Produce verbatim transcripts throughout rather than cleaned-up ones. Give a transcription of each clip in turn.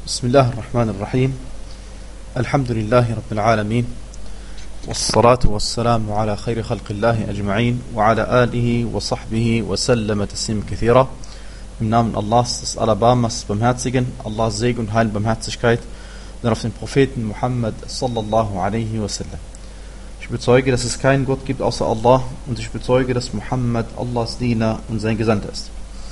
بسم الله الرحمن الرحيم. الحمد لله رب العالمين والصلاة والسلام على خير خلق الله أجمعين وعلى آله وصحبه وسلم تسليما كثيرا. Im Namen Allahs, des Alabamas, Barmherzigen, Allahs Segen und Heil und Barmherzigkeit, dann auf den Propheten Muhammad sallallahu alaihi wasallam. Ich bezeuge, dass es keinen Gott gibt außer Allah und ich bezeuge, dass Muhammad Allahs Diener und sein Gesandter ist.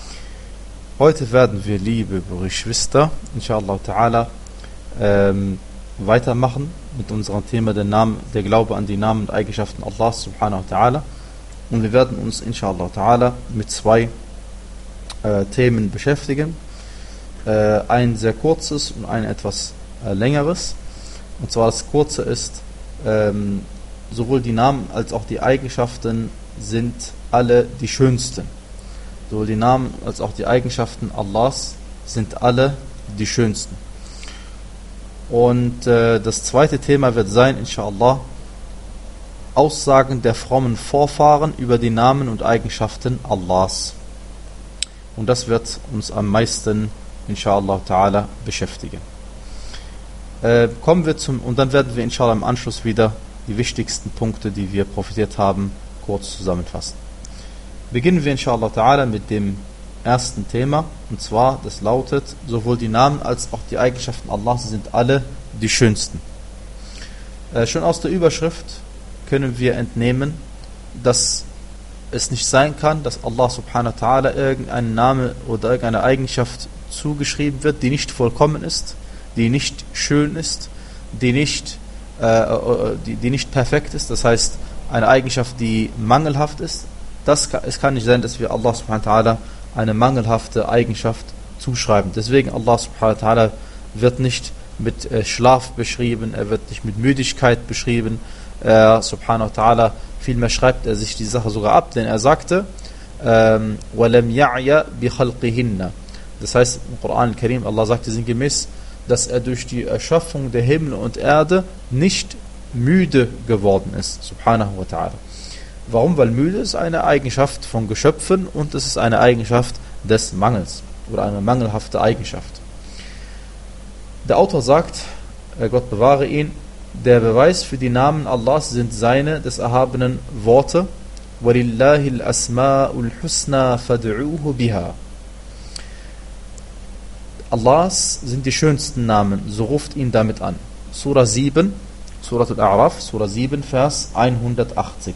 Heute werden wir, liebe Geschwister, inshallah ta'ala, ähm, weitermachen mit unserem Thema der, Namen, der Glaube an die Namen und Eigenschaften Allahs subhanahu wa ta'ala. Und wir werden uns inshallah ta'ala mit zwei äh, Themen beschäftigen. Äh, ein sehr kurzes und ein etwas äh, längeres. Und zwar das kurze ist, ähm, sowohl die Namen als auch die Eigenschaften sind alle die schönsten. Sowohl die Namen als auch die Eigenschaften Allahs sind alle die schönsten. Und äh, das zweite Thema wird sein, inshallah, Aussagen der frommen Vorfahren über die Namen und Eigenschaften Allahs. Und das wird uns am meisten, inshallah ta'ala, beschäftigen. Äh, kommen wir zum, und dann werden wir inshallah im Anschluss wieder die wichtigsten Punkte, die wir profitiert haben, kurz zusammenfassen. Beginnen wir inshallah ta'ala mit dem ersten Thema, und zwar, das lautet, sowohl die Namen als auch die Eigenschaften Allahs sind alle die schönsten. Äh, schon aus der Überschrift können wir entnehmen, dass es nicht sein kann, dass Allah subhanahu wa ta'ala irgendein Name oder irgendeine Eigenschaft zugeschrieben wird, die nicht vollkommen ist, die nicht schön ist, die nicht, äh, die, die nicht perfekt ist, das heißt, eine Eigenschaft, die mangelhaft ist. Das kann, es kann nicht sein, dass wir Allah subhanahu wa ta'ala eine mangelhafte Eigenschaft zuschreiben. Deswegen Allah subhanahu wa ta'ala wird nicht mit äh, Schlaf beschrieben, er wird nicht mit Müdigkeit beschrieben. Äh, subhanahu wa ta'ala, vielmehr schreibt er sich die Sache sogar ab, denn er sagte, ähm, وَلَمْ يَعْيَ بِخَلْقِهِنَّ. Das heißt im Koran al-Karim, Allah sagte sinngemäß, dass er durch die Erschaffung der Himmel und Erde nicht müde geworden ist. Subhanahu wa ta'ala. Warum? Weil müde ist eine Eigenschaft von Geschöpfen und es ist eine Eigenschaft des Mangels oder eine mangelhafte Eigenschaft. Der Autor sagt, Gott bewahre ihn, der Beweis für die Namen Allahs sind seine des erhabenen Worte, وَلِلَّهِ الْأَسْمَاءُ الْحُسْنَى فَادْعُوهُ بِهَا. Allahs sind die schönsten Namen, so ruft ihn damit an. Surah sieben, Surah Al-A'raf, Surah sieben, Vers hundertachtzig.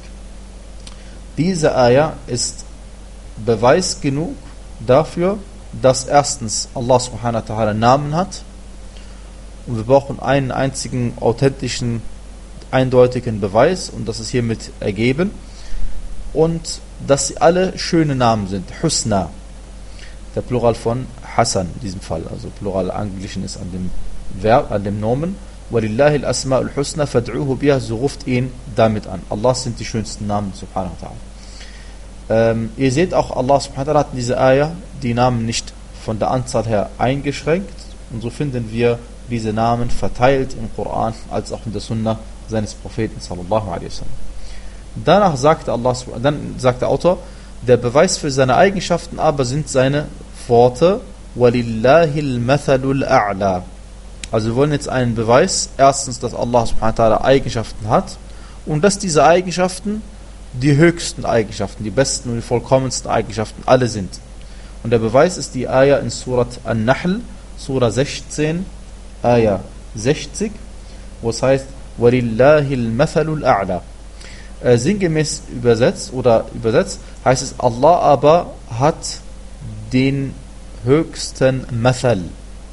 Diese Ayah ist Beweis genug dafür, dass erstens Allah subhanahu wa ta'ala Namen hat und wir brauchen einen einzigen authentischen, eindeutigen Beweis und das ist hiermit ergeben und dass sie alle schöne Namen sind. Husna, der Plural von Hasan in diesem Fall, also Plural angeglichen ist an dem Verb, an dem Nomen. وَلِلَّهِ الْأَسْمَاءُ الْحُسْنَى فَادْعُوهُ بِهَا, so ruft ihn damit an. Allah sind die schönsten Namen, subhanahu wa ta'ala. Ähm, ihr seht auch, Allah subhanahu wa ta'ala hat in dieser Ayah die Namen nicht von der Anzahl her eingeschränkt und so finden wir diese Namen verteilt im Koran als auch in der Sunna seines Propheten sallallahu alaihi wasallam. Danach sagte Allah, dann sagt der Autor, der Beweis für seine Eigenschaften aber sind seine Worte وَلِلَّهِ الْمَثَلُ الْأَعْلَى. Also wir wollen jetzt einen Beweis, erstens, dass Allah subhanahu wa ta'ala Eigenschaften hat und dass diese Eigenschaften die höchsten Eigenschaften, die besten und die vollkommensten Eigenschaften alle sind. Und der Beweis ist die Ayah in Surat An-Nahl, Surah sechzehn, Ayah sechzig, wo es heißt, وَلِلَّهِ الْمَثَلُ الْأَعْلَى. Äh, sinngemäß übersetzt oder übersetzt heißt es, Allah aber hat den höchsten Mathal.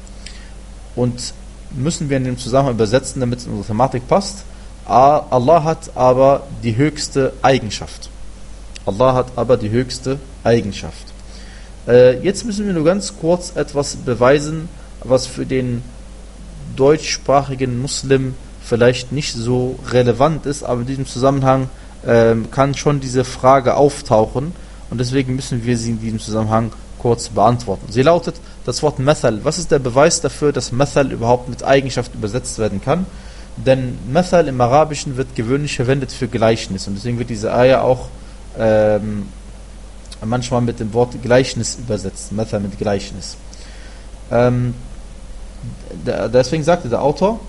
Und müssen wir in dem Zusammenhang übersetzen, damit es in unsere Thematik passt. Allah hat aber die höchste Eigenschaft. Allah hat aber die höchste Eigenschaft. Äh, jetzt müssen wir nur ganz kurz etwas beweisen, was für den deutschsprachigen Muslim vielleicht nicht so relevant ist, aber in diesem Zusammenhang äh, kann schon diese Frage auftauchen und deswegen müssen wir sie in diesem Zusammenhang kurz beantworten. Sie lautet, das Wort Mathal. Was ist der Beweis dafür, dass Mathal überhaupt mit Eigenschaft übersetzt werden kann? Denn Mathal im Arabischen wird gewöhnlich verwendet für Gleichnis und deswegen wird diese Ayah auch ähm, manchmal mit dem Wort Gleichnis übersetzt. Mathal mit Gleichnis. Ähm, deswegen sagte der Autor,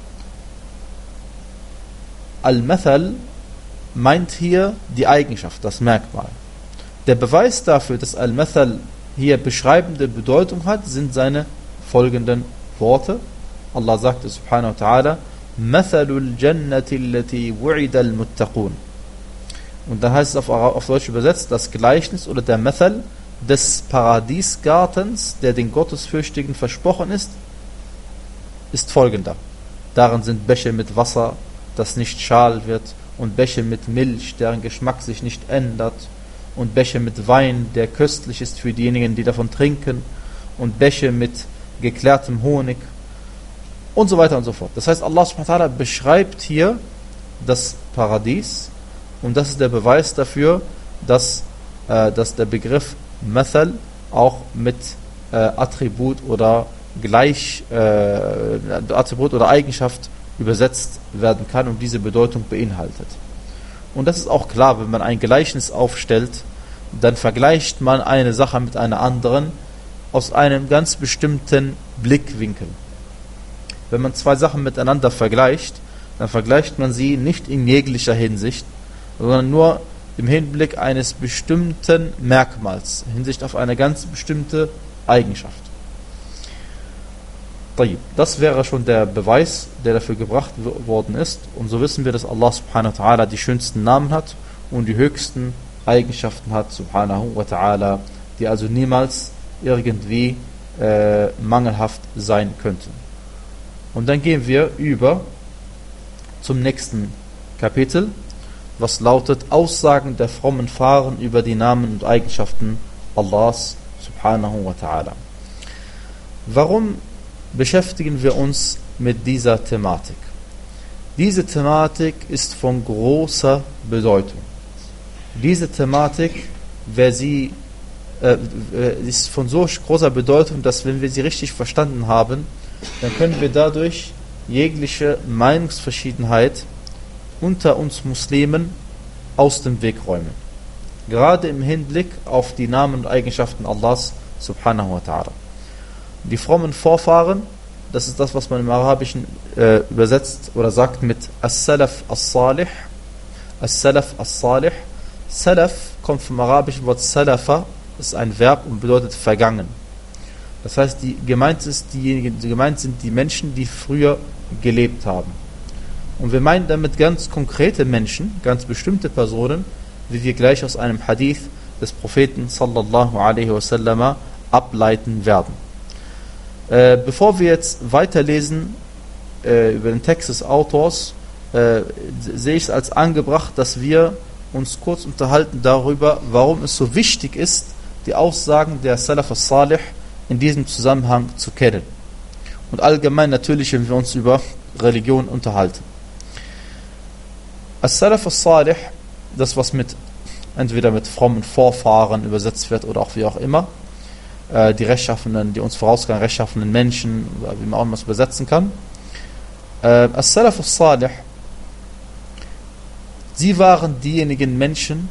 Al-Mathal meint hier die Eigenschaft, das Merkmal. Der Beweis dafür, dass Al-Mathal hier beschreibende Bedeutung hat, sind seine folgenden Worte. Allah sagte subhanahu wa ta'ala, Mathalul Jannati allati wu'ida al-Muttaqun. Und da heißt es auf, auf Deutsch übersetzt, das Gleichnis oder der Mathal des Paradiesgartens, der den Gottesfürchtigen versprochen ist, ist folgender. Darin sind Bäche mit Wasser, das nicht schal wird, und Bäche mit Milch, deren Geschmack sich nicht ändert, und Bäche mit Wein, der köstlich ist für diejenigen, die davon trinken, und Bäche mit geklärtem Honig und so weiter und so fort. Das heißt, Allah subhanahu wa ta'ala beschreibt hier das Paradies, und das ist der Beweis dafür, dass, äh, dass der Begriff Mathal auch mit äh, Attribut oder Gleich, äh, Attribut oder Eigenschaft übersetzt werden kann und diese Bedeutung beinhaltet. Und das ist auch klar, wenn man ein Gleichnis aufstellt, dann vergleicht man eine Sache mit einer anderen aus einem ganz bestimmten Blickwinkel. Wenn man zwei Sachen miteinander vergleicht, dann vergleicht man sie nicht in jeglicher Hinsicht, sondern nur im Hinblick eines bestimmten Merkmals, in Hinsicht auf eine ganz bestimmte Eigenschaft. Das wäre schon der Beweis, der dafür gebracht worden ist. Und so wissen wir, dass Allah subhanahu wa ta'ala die schönsten Namen hat und die höchsten Eigenschaften hat, subhanahu wa ta'ala, die also niemals irgendwie äh, mangelhaft sein könnten. Und dann gehen wir über zum nächsten Kapitel, was lautet Aussagen der frommen Fahren über die Namen und Eigenschaften Allahs subhanahu wa ta'ala. Warum beschäftigen wir uns mit dieser Thematik? Diese Thematik ist von großer Bedeutung. Diese Thematik, wer sie, äh, ist von so großer Bedeutung, dass wenn wir sie richtig verstanden haben, dann können wir dadurch jegliche Meinungsverschiedenheit unter uns Muslimen aus dem Weg räumen. Gerade im Hinblick auf die Namen und Eigenschaften Allahs subhanahu wa ta'ala. Die frommen Vorfahren, das ist das, was man im Arabischen äh, übersetzt oder sagt mit As-Salaf As-Salih. As-Salaf As-Salih. Salaf kommt vom arabischen Wort Salafa, ist ein Verb und bedeutet vergangen. Das heißt, die gemeint, ist diejenigen, die gemeint sind die Menschen, die früher gelebt haben. Und wir meinen damit ganz konkrete Menschen, ganz bestimmte Personen, wie wir gleich aus einem Hadith des Propheten sallallahu alaihi wasallam ableiten werden. Äh, bevor wir jetzt weiterlesen äh, über den Text des Autors, äh, sehe ich es als angebracht, dass wir uns kurz unterhalten darüber, warum es so wichtig ist, die Aussagen der Salaf as-Salih in diesem Zusammenhang zu kennen. Und allgemein natürlich, wenn wir uns über Religion unterhalten. As-Salaf as-Salih, das was mit entweder mit frommen Vorfahren übersetzt wird oder auch wie auch immer, die rechtschaffenen, die uns vorausgegangen rechtschaffenen Menschen, wie man auch immer es übersetzen kann. As-Salaf as-Salih, sie waren diejenigen Menschen,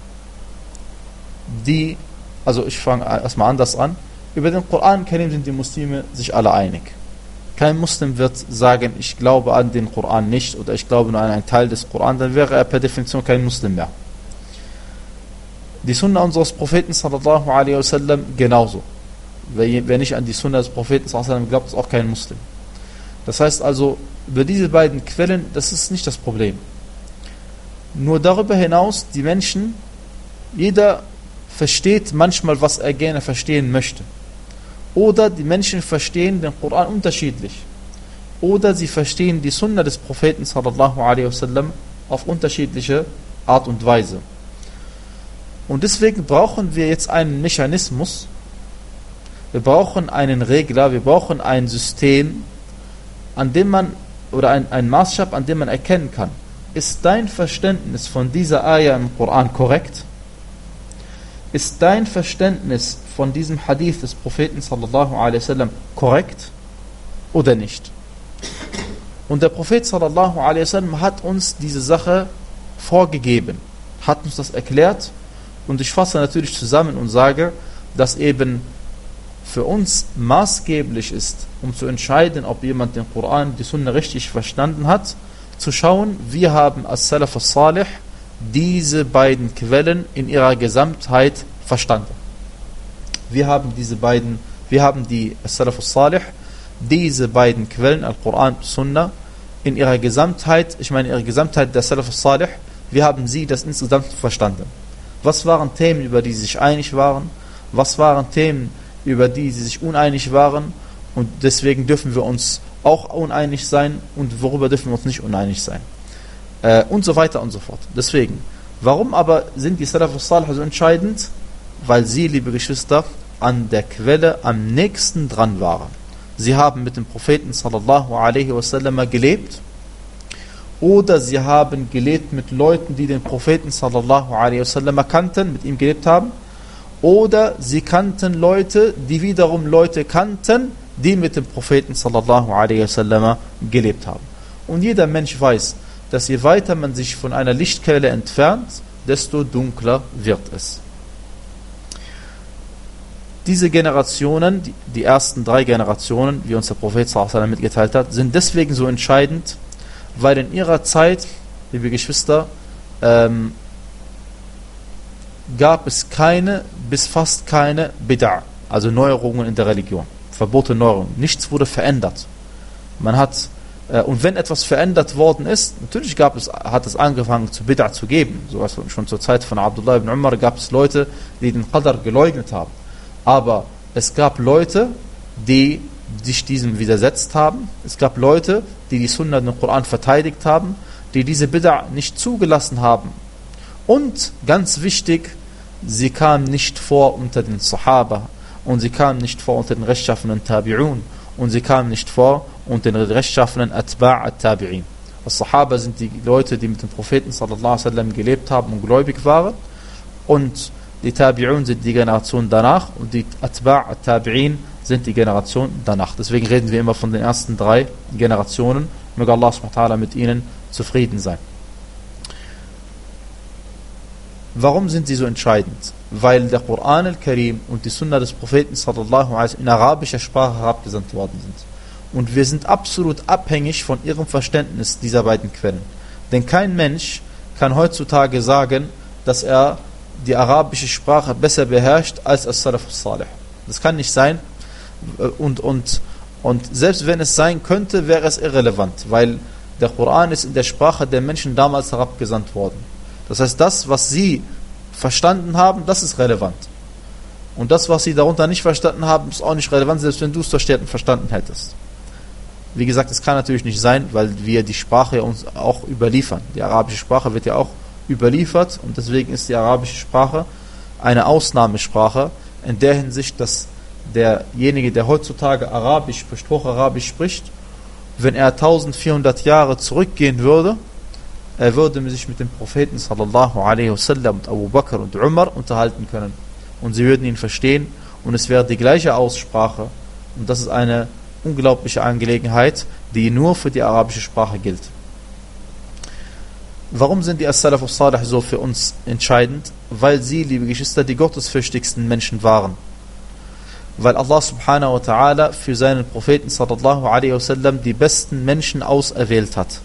die, also ich fange erstmal anders an, über den Koran Karim sind die Muslime sich alle einig. Kein Muslim wird sagen, ich glaube an den Koran nicht oder ich glaube nur an einen Teil des Koran, dann wäre er per Definition kein Muslim mehr. Die Sunna unseres Propheten sallallahu alaihi wasallam genauso. Wer, wer nicht an die Sunna des Propheten sallallahu alaihi wasallam glaubt, ist auch kein Muslim. Das heißt also, über diese beiden Quellen, das ist nicht das Problem. Nur darüber hinaus, die Menschen, jeder versteht manchmal, was er gerne verstehen möchte. Oder die Menschen verstehen den Koran unterschiedlich. Oder sie verstehen die Sunna des Propheten sallallahu alaihi wasallam auf unterschiedliche Art und Weise. Und deswegen brauchen wir jetzt einen Mechanismus, wir brauchen einen Regler, wir brauchen ein System, an dem man, oder ein, ein Maßstab, an dem man erkennen kann, ist dein Verständnis von dieser Ayah im Koran korrekt? Ist dein Verständnis von diesem Hadith des Propheten sallallahu alaihi wasallam korrekt oder nicht? Und der Prophet sallallahu alaihi wasallam hat uns diese Sache vorgegeben, hat uns das erklärt. Und ich fasse natürlich zusammen und sage, dass eben für uns maßgeblich ist, um zu entscheiden, ob jemand den Koran, die Sunna richtig verstanden hat, zu schauen, wie haben As-Salaf As-Salih diese beiden Quellen in ihrer Gesamtheit verstanden. Wir haben diese beiden, wir haben die As-Salaf As-Salih, diese beiden Quellen, Al-Quran und Sunna, in ihrer Gesamtheit, ich meine ihre Gesamtheit der Salaf As-Salih, wir haben sie das insgesamt verstanden. Was waren Themen, über die sie sich einig waren? Was waren Themen, über die sie sich uneinig waren? Und deswegen dürfen wir uns auch uneinig sein und worüber dürfen wir uns nicht uneinig sein? Äh, und so weiter und so fort. Deswegen, warum aber sind die Salaf As-Salih so entscheidend? Weil sie, liebe Geschwister, an der Quelle am nächsten dran waren. Sie haben mit dem Propheten sallallahu alaihi wasallam gelebt, oder sie haben gelebt mit Leuten, die den Propheten sallallahu alaihi wasallam kannten, mit ihm gelebt haben, oder sie kannten Leute, die wiederum Leute kannten, die mit dem Propheten sallallahu alaihi wasallam gelebt haben. Und jeder Mensch weiß, dass je weiter man sich von einer Lichtquelle entfernt, desto dunkler wird es. Diese Generationen, die, die ersten drei Generationen, wie uns der Prophet sallallahu alaihi wasallam mitgeteilt hat, sind deswegen so entscheidend, weil in ihrer Zeit, liebe Geschwister, ähm, gab es keine, bis fast keine Bid'a, also Neuerungen in der Religion, verbotene Neuerungen. Nichts wurde verändert. Man hat, äh, und wenn etwas verändert worden ist, natürlich gab es, hat es angefangen zu Bid'a zu geben. So was schon zur Zeit von Abdullah ibn Umar gab es Leute, die den Qadr geleugnet haben. Aber es gab Leute, die sich diesem widersetzt haben. Es gab Leute, die die Sunna und den Koran verteidigt haben, die diese Bid'a nicht zugelassen haben. Und ganz wichtig, sie kamen nicht vor unter den Sahaba und sie kamen nicht vor unter den rechtschaffenen Tabi'un und sie kamen nicht vor unter den rechtschaffenen Atba' at-Tabi'in. Die Sahaba sind die Leute, die mit dem Propheten sallallahu alaihi wasallam gelebt haben und gläubig waren, und die Tabi'un sind die Generation danach und die Atba' at-Tabi'in sind die Generation danach. Deswegen reden wir immer von den ersten drei Generationen. Möge Allah subhanahu wa ta'ala mit ihnen zufrieden sein. Warum sind sie so entscheidend? Weil der Koran al-Karim und die Sunna des Propheten sallallahu alaihi wasallam in arabischer Sprache herabgesandt worden sind. Und wir sind absolut abhängig von ihrem Verständnis dieser beiden Quellen. Denn kein Mensch kann heutzutage sagen, dass er die arabische Sprache besser beherrscht als As-Salaf As-Salih. Das kann nicht sein. Und, und, und selbst wenn es sein könnte, wäre es irrelevant, weil der Koran ist in der Sprache der Menschen damals herabgesandt worden. Das heißt, das, was sie verstanden haben, das ist relevant. Und das, was sie darunter nicht verstanden haben, ist auch nicht relevant, selbst wenn du es verstanden hättest. Wie gesagt, es kann natürlich nicht sein, weil wir die Sprache uns auch überliefern. Die arabische Sprache wird ja auch überliefert, und deswegen ist die arabische Sprache eine Ausnahmesprache in der Hinsicht, dass derjenige, der heutzutage Arabisch spricht, Hocharabisch spricht, wenn er eintausendvierhundert Jahre zurückgehen würde, er würde sich mit dem Propheten sallallahu alaihi wasallam und Abu Bakr und Umar unterhalten können. Und sie würden ihn verstehen, und es wäre die gleiche Aussprache. Und das ist eine unglaubliche Angelegenheit, die nur für die arabische Sprache gilt. Warum sind die As-Salaf As-Salih so für uns entscheidend? Weil sie, liebe Geschwister, die gottesfürchtigsten Menschen waren. Weil Allah subhanahu wa ta'ala für seinen Propheten sallallahu alaihi wasallam die besten Menschen auserwählt hat.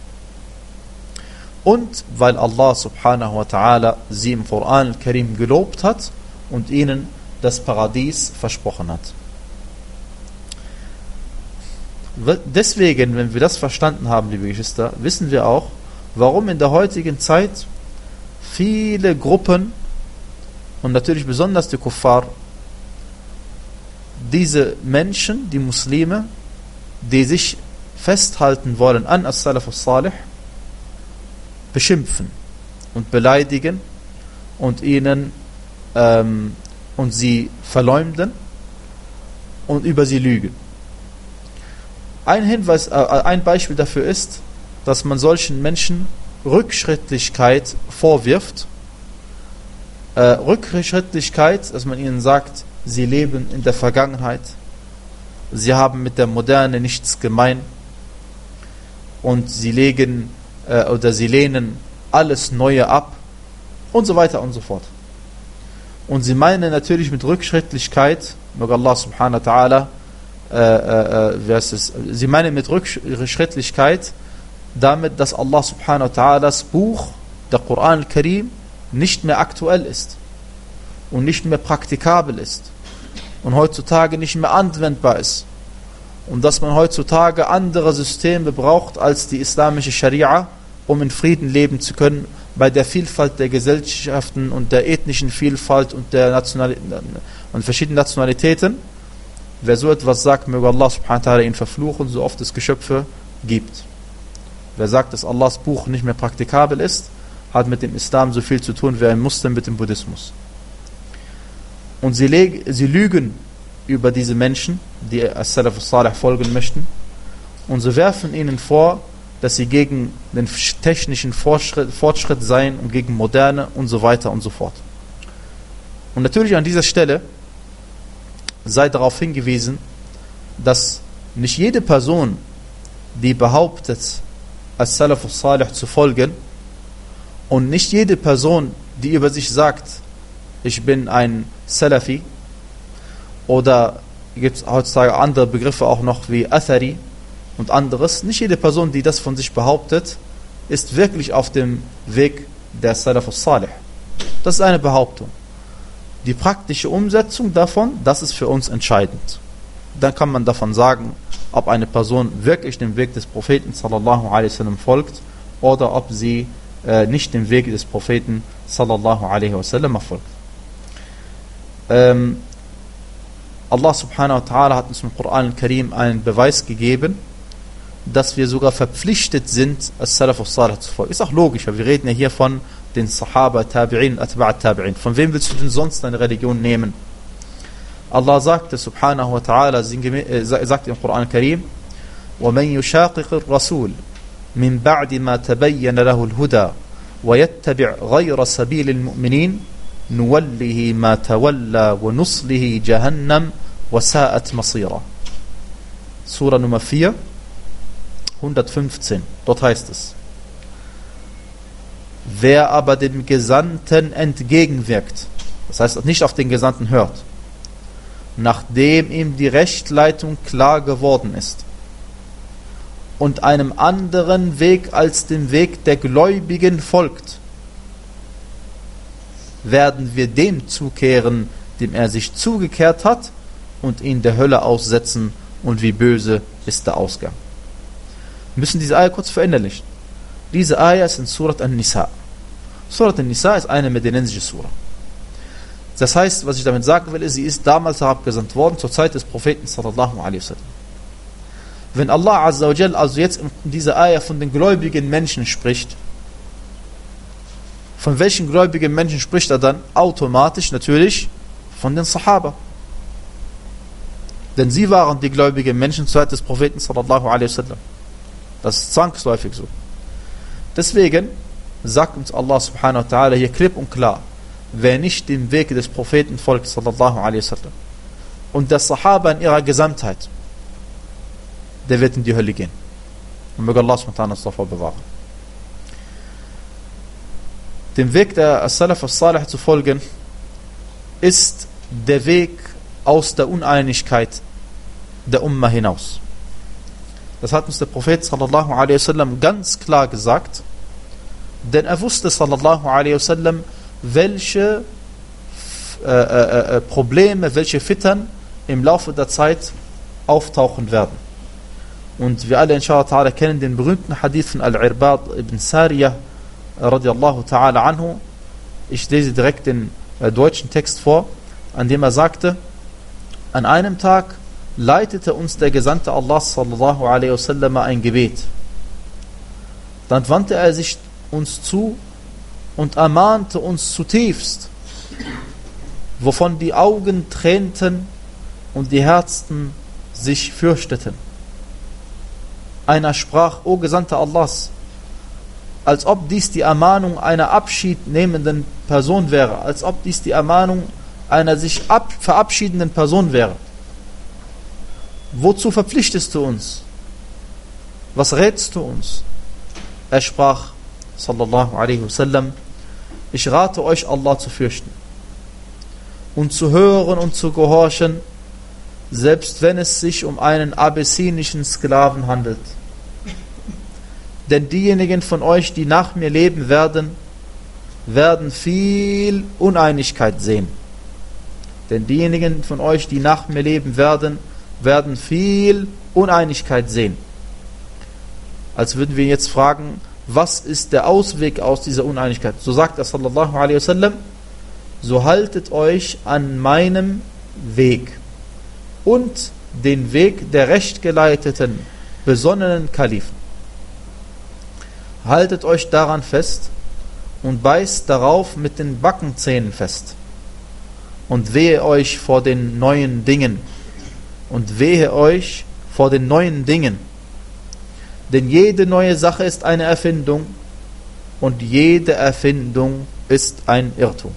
Und weil Allah subhanahu wa ta'ala sie im Koran al-Karim gelobt hat und ihnen das Paradies versprochen hat. Deswegen, wenn wir das verstanden haben, liebe Geschwister, wissen wir auch, warum in der heutigen Zeit viele Gruppen und natürlich besonders die Kuffar, diese Menschen, die Muslime, die sich festhalten wollen an As-Salaf As-Salih, beschimpfen und beleidigen und ihnen ähm, und sie verleumden und über sie lügen. Ein Hinweis, äh, ein Beispiel dafür ist, dass man solchen Menschen Rückschrittlichkeit vorwirft. Äh, Rückschrittlichkeit, dass man ihnen sagt, sie leben in der Vergangenheit, sie haben mit der Moderne nichts gemein und sie legen äh, oder sie lehnen alles Neue ab und so weiter und so fort. Und sie meinen natürlich mit Rückschrittlichkeit möge Allah subhanahu wa ta'ala, äh, äh, wer ist es? Sie meinen mit Rückschrittlichkeit damit, dass Allah subhanahu wa ta'ala das Buch, der Koran al-Karim, nicht mehr aktuell ist und nicht mehr praktikabel ist und heutzutage nicht mehr anwendbar ist und dass man heutzutage andere Systeme braucht als die islamische Scharia, um in Frieden leben zu können, bei der Vielfalt der Gesellschaften und der ethnischen Vielfalt und der Nationali- und verschiedenen Nationalitäten. Wer so etwas sagt, möge Allah subhanahu wa ta'ala ihn verfluchen, so oft es Geschöpfe gibt. Wer sagt, dass Allahs Buch nicht mehr praktikabel ist, hat mit dem Islam so viel zu tun wie ein Muslim mit dem Buddhismus. Und sie, leg- sie lügen über diese Menschen, die As-Salaf al-Salih folgen möchten, und sie werfen ihnen vor, dass sie gegen den technischen Fortschritt, Fortschritt seien und gegen Moderne und so weiter und so fort. Und natürlich an dieser Stelle sei darauf hingewiesen, dass nicht jede Person, die behauptet, As-Salaf al-Salih zu folgen, und nicht jede Person, die über sich sagt, ich bin ein Salafi, oder gibt es heutzutage andere Begriffe auch noch wie Athari und anderes, nicht jede Person, die das von sich behauptet, ist wirklich auf dem Weg der Salaf al-Salih. Das ist eine Behauptung. Die praktische Umsetzung davon, das ist für uns entscheidend. Dann kann man davon sagen, ob eine Person wirklich dem Weg des Propheten sallallahu alaihi wasallam folgt oder ob sie äh, nicht dem Weg des Propheten sallallahu alaihi wasallam folgt. Ähm, Allah subhanahu wa ta'ala hat uns im Koran al-Karim einen Beweis gegeben, dass wir sogar verpflichtet sind, As-Salaf al-Salih zu folgen. Ist auch logisch, weil wir reden ja hier von den Sahaba, Tabi'in, Atba' Tabi'in. Von wem willst du denn sonst deine Religion nehmen? Allah sagte subhanahu wa ta'ala, äh, sagt im Koran al-Karim, وَمَنْ يُشَاقِقِ الرَّسُولِ مِنْ بَعْدِ مَا تَبَيَّنَ لَهُ الْهُدَى وَيَتَّبِعْ غَيْرَ سَبِيلِ الْمُؤْمِنِينَ نُوَلِّهِ مَا تَوَلَّى وَنُصْلِهِ جَهَنَّمْ وَسَاءَتْ مَصِيرًا. Surah Nummer vier, hundertfünfzehn. Dort heißt es: Wer aber dem Gesandten entgegenwirkt, das heißt nicht auf den Gesandten hört, nachdem ihm die Rechtleitung klar geworden ist, und einem anderen Weg als dem Weg der Gläubigen folgt, werden wir dem zukehren, dem er sich zugekehrt hat, und ihn der Hölle aussetzen, und wie böse ist der Ausgang. Wir müssen diese Ayah kurz verinnerlichen. Diese Ayah ist in Surat An-Nisa. Surat An-Nisa ist eine medinensische Surah. Das heißt, was ich damit sagen will, ist, sie ist damals herabgesandt worden, zur Zeit des Propheten sallallahu alaihi wasallam. Wenn Allah azza wa jal also jetzt in dieser Ayah von den gläubigen Menschen spricht, von welchen gläubigen Menschen spricht er dann? Automatisch natürlich von den Sahaba. Denn sie waren die gläubigen Menschen zur Zeit des Propheten sallallahu alaihi wasallam. Das ist zwangsläufig so. Deswegen sagt uns Allah subhanahu wa ta'ala hier klipp und klar, wer nicht dem Weg des Propheten folgt sallallahu alaihi wasallam und der Sahaba in ihrer Gesamtheit, der wird in die Hölle gehen. Und möge Allah subhanahu wa ta'ala uns davor bewahren. Dem Weg der As-Salaf al-Salih zu folgen, ist der Weg aus der Uneinigkeit der Umma hinaus. Das hat uns der Prophet sallallahu alaihi wasallam ganz klar gesagt, denn er wusste sallallahu alaihi wasallam, welche äh, äh, Probleme, welche Fitern im Laufe der Zeit auftauchen werden. Und wir alle inshallah ta'ala kennen den berühmten Hadith von Al-Irbad ibn Sariyah radiallahu ta'ala anhu. Ich lese direkt den äh, deutschen Text vor, an dem er sagte: An einem Tag leitete uns der Gesandte Allah sallallahu alaihi wasallam ein Gebet. Dann wandte er sich uns zu und ermahnte uns zutiefst, wovon die Augen tränten und die Herzen sich fürchteten. Einer sprach: O Gesandter Allahs, als ob dies die Ermahnung einer abschiednehmenden Person wäre, als ob dies die Ermahnung einer sich ab, verabschiedenden Person wäre. Wozu verpflichtest du uns? Was rätst du uns? Er sprach, sallallahu alaihi wasallam: Ich rate euch, Allah zu fürchten und zu hören und zu gehorchen, selbst wenn es sich um einen abessinischen Sklaven handelt. Denn diejenigen von euch, die nach mir leben werden, werden viel Uneinigkeit sehen. Denn diejenigen von euch, die nach mir leben werden, werden viel Uneinigkeit sehen. Als würden wir jetzt fragen, was ist der Ausweg aus dieser Uneinigkeit? So sagt er sallallahu alaihi wasallam, so haltet euch an meinem Weg und den Weg der rechtgeleiteten, besonnenen Kalifen. Haltet euch daran fest und beißt darauf mit den Backenzähnen fest. Und wehe euch vor den neuen Dingen. Und wehe euch vor den neuen Dingen. Denn jede neue Sache ist eine Erfindung und jede Erfindung ist ein Irrtum.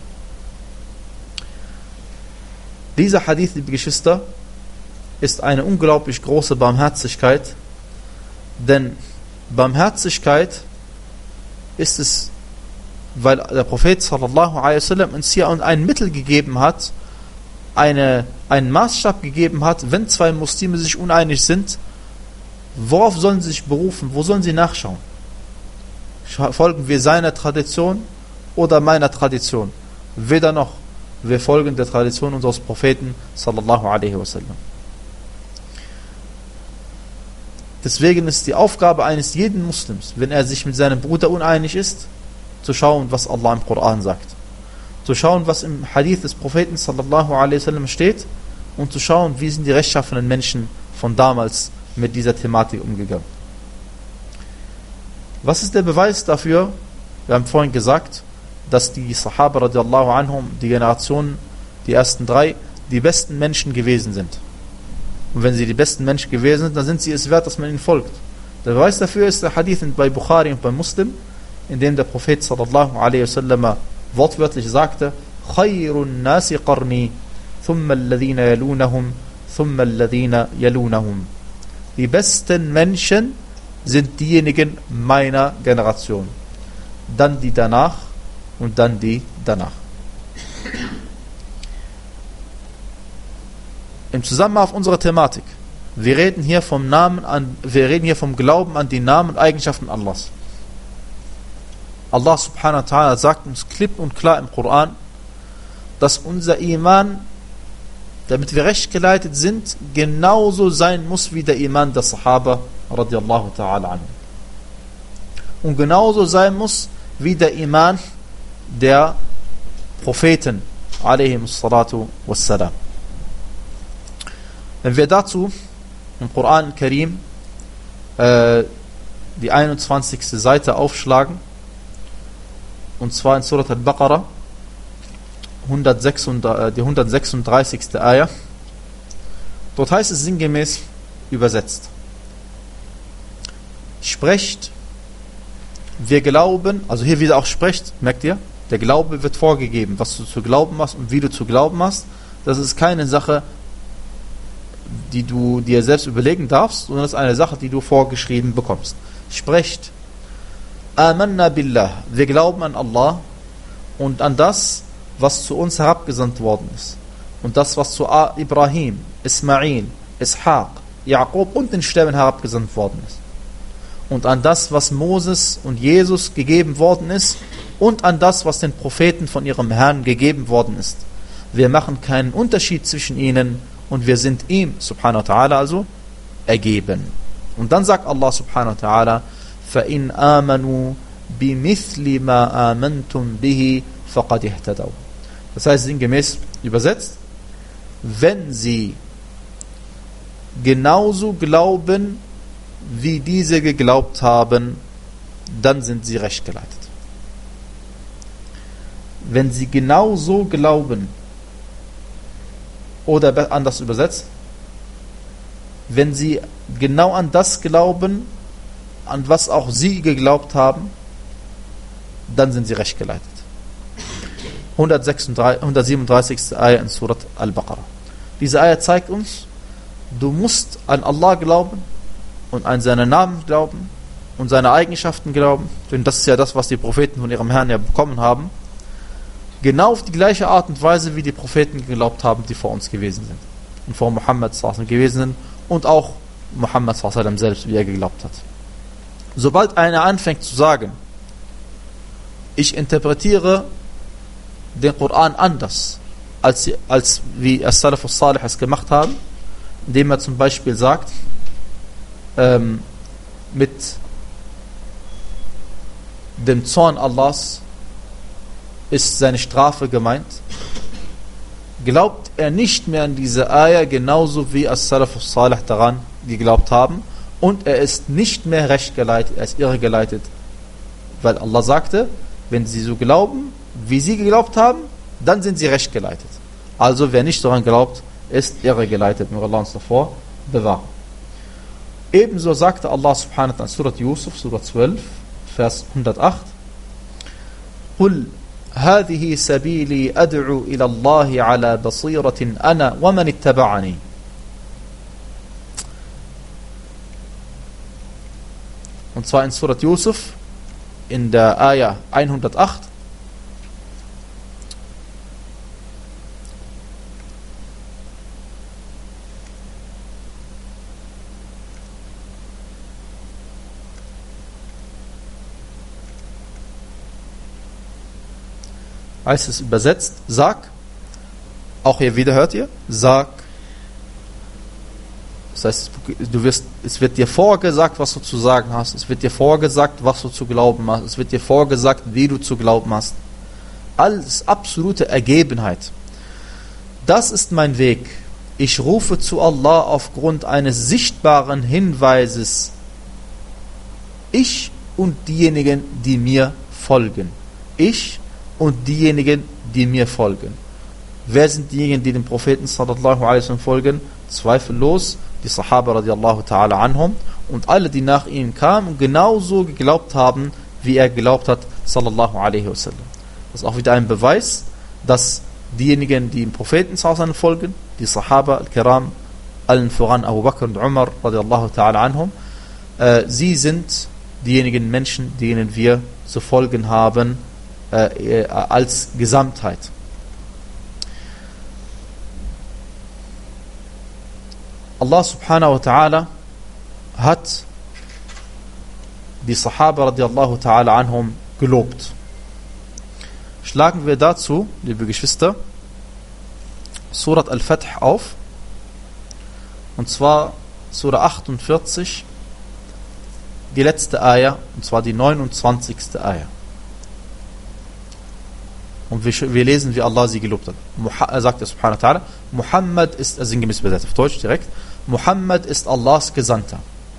Dieser Hadith, liebe Geschwister, ist eine unglaublich große Barmherzigkeit, denn Barmherzigkeit ist es, weil der Prophet sallallahu alaihi wasallam uns hier ein Mittel gegeben hat, eine, einen Maßstab gegeben hat, wenn zwei Muslime sich uneinig sind, worauf sollen sie sich berufen, wo sollen sie nachschauen? Folgen wir seiner Tradition oder meiner Tradition? Weder noch, wir folgen der Tradition unseres Propheten sallallahu alaihi wasallam. Deswegen ist die Aufgabe eines jeden Muslims, wenn er sich mit seinem Bruder uneinig ist, zu schauen, was Allah im Koran sagt. Zu schauen, was im Hadith des Propheten sallallahu alaihi wasallam steht und zu schauen, wie sind die rechtschaffenen Menschen von damals mit dieser Thematik umgegangen. Was ist der Beweis dafür? Wir haben vorhin gesagt, dass die Sahaba radiallahu anhum, die Generationen, die ersten drei, die besten Menschen gewesen sind. Und wenn sie die besten Menschen gewesen sind, dann sind sie es wert, dass man ihnen folgt. Der Beweis dafür ist der Hadith bei Bukhari und bei Muslim, in dem der Prophet sallallahu alaihi wasallam wortwörtlich sagte: Khayrun nasi qarni, thumma alladhina yalunahum, thumma alladhina yalunahum. Die besten Menschen sind diejenigen meiner Generation. Dann die danach und dann die danach. Im Zusammenhang auf unserer Thematik. Wir reden hier vom Namen an, wir reden hier vom Glauben an die Namen und Eigenschaften Allahs. Allah subhanahu wa ta'ala sagt uns klipp und klar im Koran, dass unser Iman, damit wir recht geleitet sind, genauso sein muss wie der Iman der Sahaba radiallahu ta'ala anhu. Und genauso sein muss wie der Iman der Propheten alaihimus salatu wassalam. Wenn wir dazu im Koran Karim äh, die einundzwanzigste Seite aufschlagen, und zwar in Surat al-Baqarah, die hundertsechsunddreißigste Ayah, dort heißt es sinngemäß übersetzt: Sprecht, wir glauben, also hier wieder auch sprecht, merkt ihr, der Glaube wird vorgegeben, was du zu glauben hast und wie du zu glauben hast. Das ist keine Sache, die du dir selbst überlegen darfst, sondern das ist eine Sache, die du vorgeschrieben bekommst. Sprecht: Amanna billah, wir glauben an Allah und an das, was zu uns herabgesandt worden ist. Und das, was zu Ibrahim, Ismail, Ishaq, Jakob und den Stämmen herabgesandt worden ist. Und an das, was Moses und Jesus gegeben worden ist. Und an das, was den Propheten von ihrem Herrn gegeben worden ist. Wir machen keinen Unterschied zwischen ihnen und wir sind ihm, subhanahu wa ta'ala, also ergeben. Und dann sagt Allah subhanahu wa ta'ala: فَإِنْ آمَنُوا بِمِثْلِ مَا آمَنْتُمْ بِهِ فَقَدْ اهْتَدَوْا. Das heißt sinngemäß übersetzt, wenn sie genauso glauben, wie diese geglaubt haben, dann sind sie recht geleitet. Wenn sie genauso glauben, oder anders übersetzt, wenn sie genau an das glauben, an was auch sie geglaubt haben, dann sind sie recht geleitet. hundertsiebenunddreißigste Ayah in Surat al-Baqarah. Diese Ayah zeigt uns, du musst an Allah glauben und an seine Namen glauben und seine Eigenschaften glauben, denn das ist ja das, was die Propheten von ihrem Herrn ja bekommen haben, genau auf die gleiche Art und Weise, wie die Propheten geglaubt haben, die vor uns gewesen sind. und vor Muhammad sallallahu alaihi wasallam gewesen sind und auch Muhammad sallallahu alaihi wasallam selbst, wie er geglaubt hat. Sobald einer anfängt zu sagen, ich interpretiere den Koran anders, als, als wie As-Salaf as-Salih es gemacht haben, indem er zum Beispiel sagt, ähm, mit dem Zorn Allahs ist seine Strafe gemeint, glaubt er nicht mehr an diese Ayah, genauso wie As-Salaf as-Salih daran geglaubt haben, und er ist nicht mehr recht geleitet, er ist irregeleitet, weil Allah sagte, wenn sie so glauben, wie sie geglaubt haben, dann sind sie recht geleitet. Also wer nicht daran glaubt, ist irregeleitet. Nur Allah uns davor bewahren. Ebenso sagte Allah subhanahu wa ta'ala in Surat Yusuf, Surat zwölf, Vers hundertacht, قُلْ هَذِهِ سَبِيلِي أَدْعُو إِلَى اللَّهِ عَلَى بَصِيرَةٍ أَنَا وَمَنِ اتَّبَعَنِي. Und zwar in Surat Yusuf, in der Ayah hundertacht, heißt es übersetzt, sag, auch hier wieder hört ihr, sag, das heißt, du wirst, es wird dir vorgesagt, was du zu sagen hast, es wird dir vorgesagt, was du zu glauben hast, es wird dir vorgesagt, wie du zu glauben hast. Alles absolute Ergebenheit. Das ist mein Weg. Ich rufe zu Allah aufgrund eines sichtbaren Hinweises. Ich und diejenigen, die mir folgen. Ich und diejenigen, die mir folgen. Wer sind diejenigen, die dem Propheten sallallahu alaihi wasallam folgen? Zweifellos die Sahaba radiallahu ta'ala anhum und alle, die nach ihm kamen und genauso geglaubt haben, wie er geglaubt hat, sallallahu alaihi wasallam. Das ist auch wieder ein Beweis, dass diejenigen, die dem Propheten sallallahu alaihi wasallam folgen, die Sahaba al-Kiram, allen voran Abu Bakr und Umar radiallahu ta'ala anhum, äh, sie sind diejenigen Menschen, denen wir zu folgen haben, äh, als Gesamtheit. Allah subhanahu wa ta'ala hat die Sahaba radiallahu ta'ala anhum gelobt. Schlagen wir dazu, liebe Geschwister, Surat Al-Fath auf, und zwar Surah achtundvierzig, die letzte Ayah, und zwar die neunundzwanzigste Ayah. Und wir, wir lesen, wie Allah sie gelobt hat. Er sagt subhanahu wa ta'ala, Muhammad ist, also sinngemäß übersetzt auf Deutsch direkt, Muhammad ist Allahs Gesandter.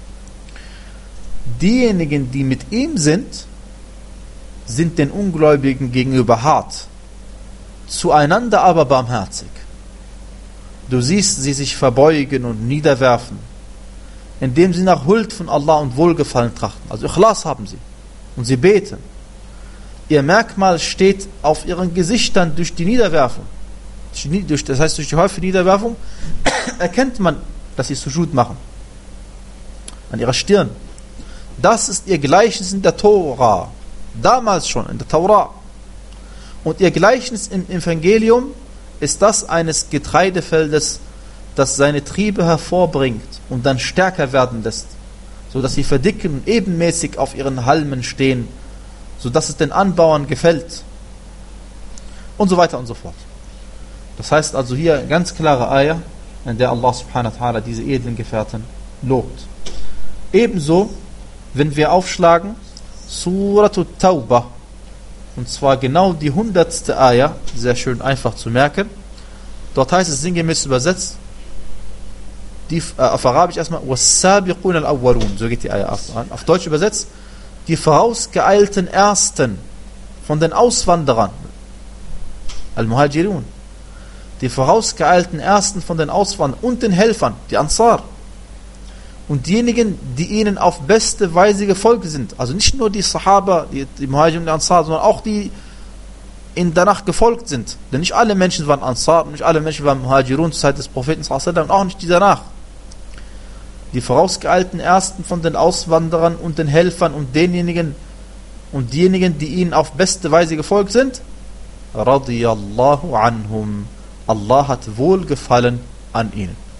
Diejenigen, die mit ihm sind, sind den Ungläubigen gegenüber hart, zueinander aber barmherzig. Du siehst sie sich verbeugen und niederwerfen, indem sie nach Huld von Allah und Wohlgefallen trachten. Also Ikhlas haben sie. Und sie beten. Ihr Merkmal steht auf ihren Gesichtern durch die Niederwerfung. Das heißt, durch die häufige Niederwerfung erkennt man, dass sie Sujud machen. An ihrer Stirn. Das ist ihr Gleichnis in der Tora. Damals schon, in der Tora. Und ihr Gleichnis im Evangelium ist das eines Getreidefeldes, das seine Triebe hervorbringt und dann stärker werden lässt, sodass sie verdicken und ebenmäßig auf ihren Halmen stehen, sodass es den Anbauern gefällt. Und so weiter und so fort. Das heißt also hier eine ganz klare Ayah, in der Allah subhanahu wa ta'ala diese edlen Gefährten lobt. Ebenso, wenn wir aufschlagen, Surat At-Tawbah, und zwar genau die hundertste Ayah, sehr schön einfach zu merken. Dort heißt es sinngemäß übersetzt, die, äh, auf Arabisch erstmal, وَالسَّابِقُونَ الْأَوَّلُونَ, so geht die Ayah an. Auf Deutsch übersetzt, die vorausgeeilten Ersten von den Auswanderern, Al-Muhajirun, die vorausgeeilten Ersten von den Auswanderern und den Helfern, die Ansar, und diejenigen, die ihnen auf beste Weise gefolgt sind, also nicht nur die Sahaba, die, die Muhajirun und die Ansar, sondern auch die ihnen danach gefolgt sind, denn nicht alle Menschen waren Ansar, nicht alle Menschen waren Muhajirun zur Zeit des Propheten sallallahu alaihi wasallam und auch nicht die danach. Die vorausgeeilten Ersten von den Auswanderern und den Helfern und denjenigen und diejenigen, die ihnen auf beste Weise gefolgt sind, radiyallahu anhum, Allah hat Wohlgefallen an ihnen.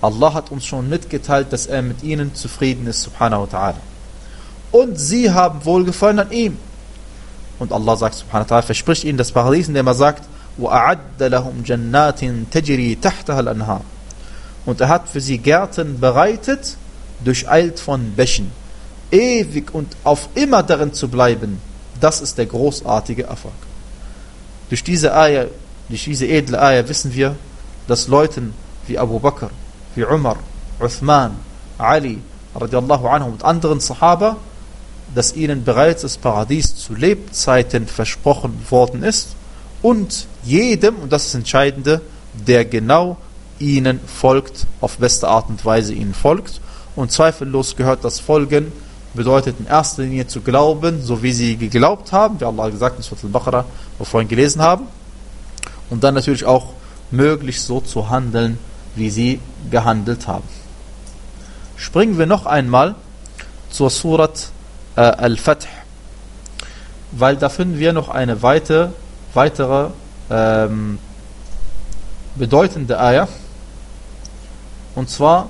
Allah hat uns schon mitgeteilt, dass er mit ihnen zufrieden ist, subhanahu wa ta'ala. Und sie haben Wohlgefallen an ihm. Und Allah sagt, subhanahu wa ta'ala, verspricht ihnen das Paradies, indem er sagt, وَأَعَدَّ لَهُمْ جَنَّاتٍ تَجْرِي تَحْتَهَا الْأَنْهَارِ. Und er hat für sie Gärten bereitet, durcheilt von Bächen. Ewig und auf immer darin zu bleiben, das ist der großartige Erfolg. Durch diese Ayah, durch diese edle Ayah wissen wir, dass Leuten wie Abu Bakr, wie Umar, Uthman, Ali, radiallahu anhu und anderen Sahaba, dass ihnen bereits das Paradies zu Lebzeiten versprochen worden ist und jedem, und das ist das Entscheidende, der genau ihnen folgt, auf beste Art und Weise ihnen folgt. Und zweifellos gehört das Folgen, bedeutet in erster Linie zu glauben, so wie sie geglaubt haben, wie Allah gesagt in Surah Al-Baqarah, wo wir vorhin gelesen haben, und dann natürlich auch möglichst so zu handeln, wie sie gehandelt haben. Springen wir noch einmal zur Surat äh, Al-Fath, weil da finden wir noch eine weite, weitere ähm, bedeutende Ayah, und zwar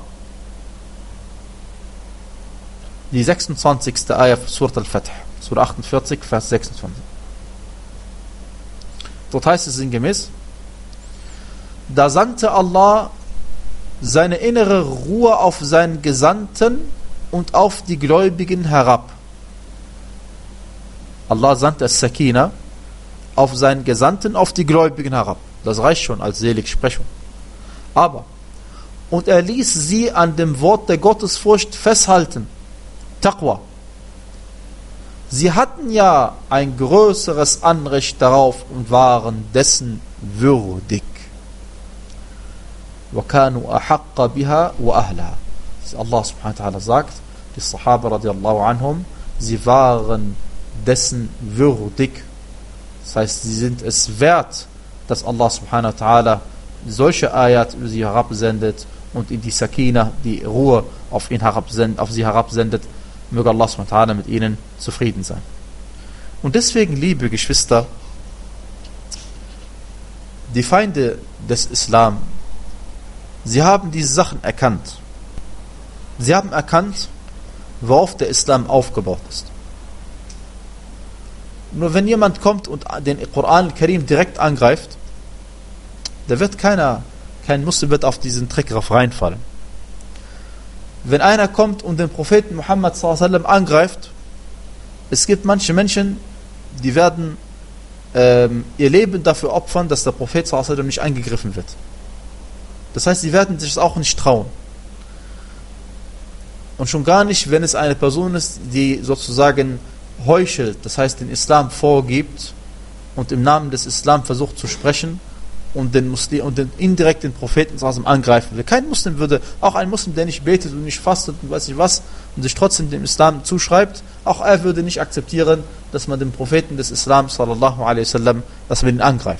die sechsundzwanzigste Ayah von Surat Al-Fath, Surah achtundvierzig, Vers sechsundzwanzig. Dort heißt es sinngemäß: Da sandte Allah seine innere Ruhe auf seinen Gesandten und auf die Gläubigen herab. Allah sandte es Sakina auf seinen Gesandten, auf die Gläubigen herab. Das reicht schon als Seligsprechung. Aber, und er ließ sie an dem Wort der Gottesfurcht festhalten. Taqwa. Sie hatten ja ein größeres Anrecht darauf und waren dessen würdig. وَكَانُوا أَحَقَّ بِهَا وَأَهْلَهَا. Allah subhanahu wa ta'ala sagt, die Sahaba radiallahu anhum, sie waren dessen würdig. Das heißt, sie sind es wert, dass Allah subhanahu wa ta'ala solche Ayat über sie herabsendet und in die Sakina, die Ruhe auf, ihn herabsendet, auf sie herabsendet. Möge Allah subhanahu wa ta'ala mit ihnen zufrieden sein. Und deswegen, liebe Geschwister, die Feinde des Islam, sie haben diese Sachen erkannt. Sie haben erkannt, worauf der Islam aufgebaut ist. Nur wenn jemand kommt und den Koran al-Karim direkt angreift, da wird keiner, kein Muslim wird auf diesen Trick drauf reinfallen. Wenn einer kommt und den Propheten Muhammad sallallahu alaihi wasallam angreift, es gibt manche Menschen, die werden ähm, ihr Leben dafür opfern, dass der Prophet sallallahu alaihi wasallam nicht angegriffen wird. Das heißt, sie werden sich das auch nicht trauen. Und schon gar nicht, wenn es eine Person ist, die sozusagen heuchelt, das heißt den Islam vorgibt und im Namen des Islam versucht zu sprechen und den Muslim und den indirekt den Propheten angreifen will. Kein Muslim würde, auch ein Muslim, der nicht betet und nicht fastet und weiß nicht was und sich trotzdem dem Islam zuschreibt, auch er würde nicht akzeptieren, dass man den Propheten des Islam sallallahu alaihi wasallam, dass man ihn angreift.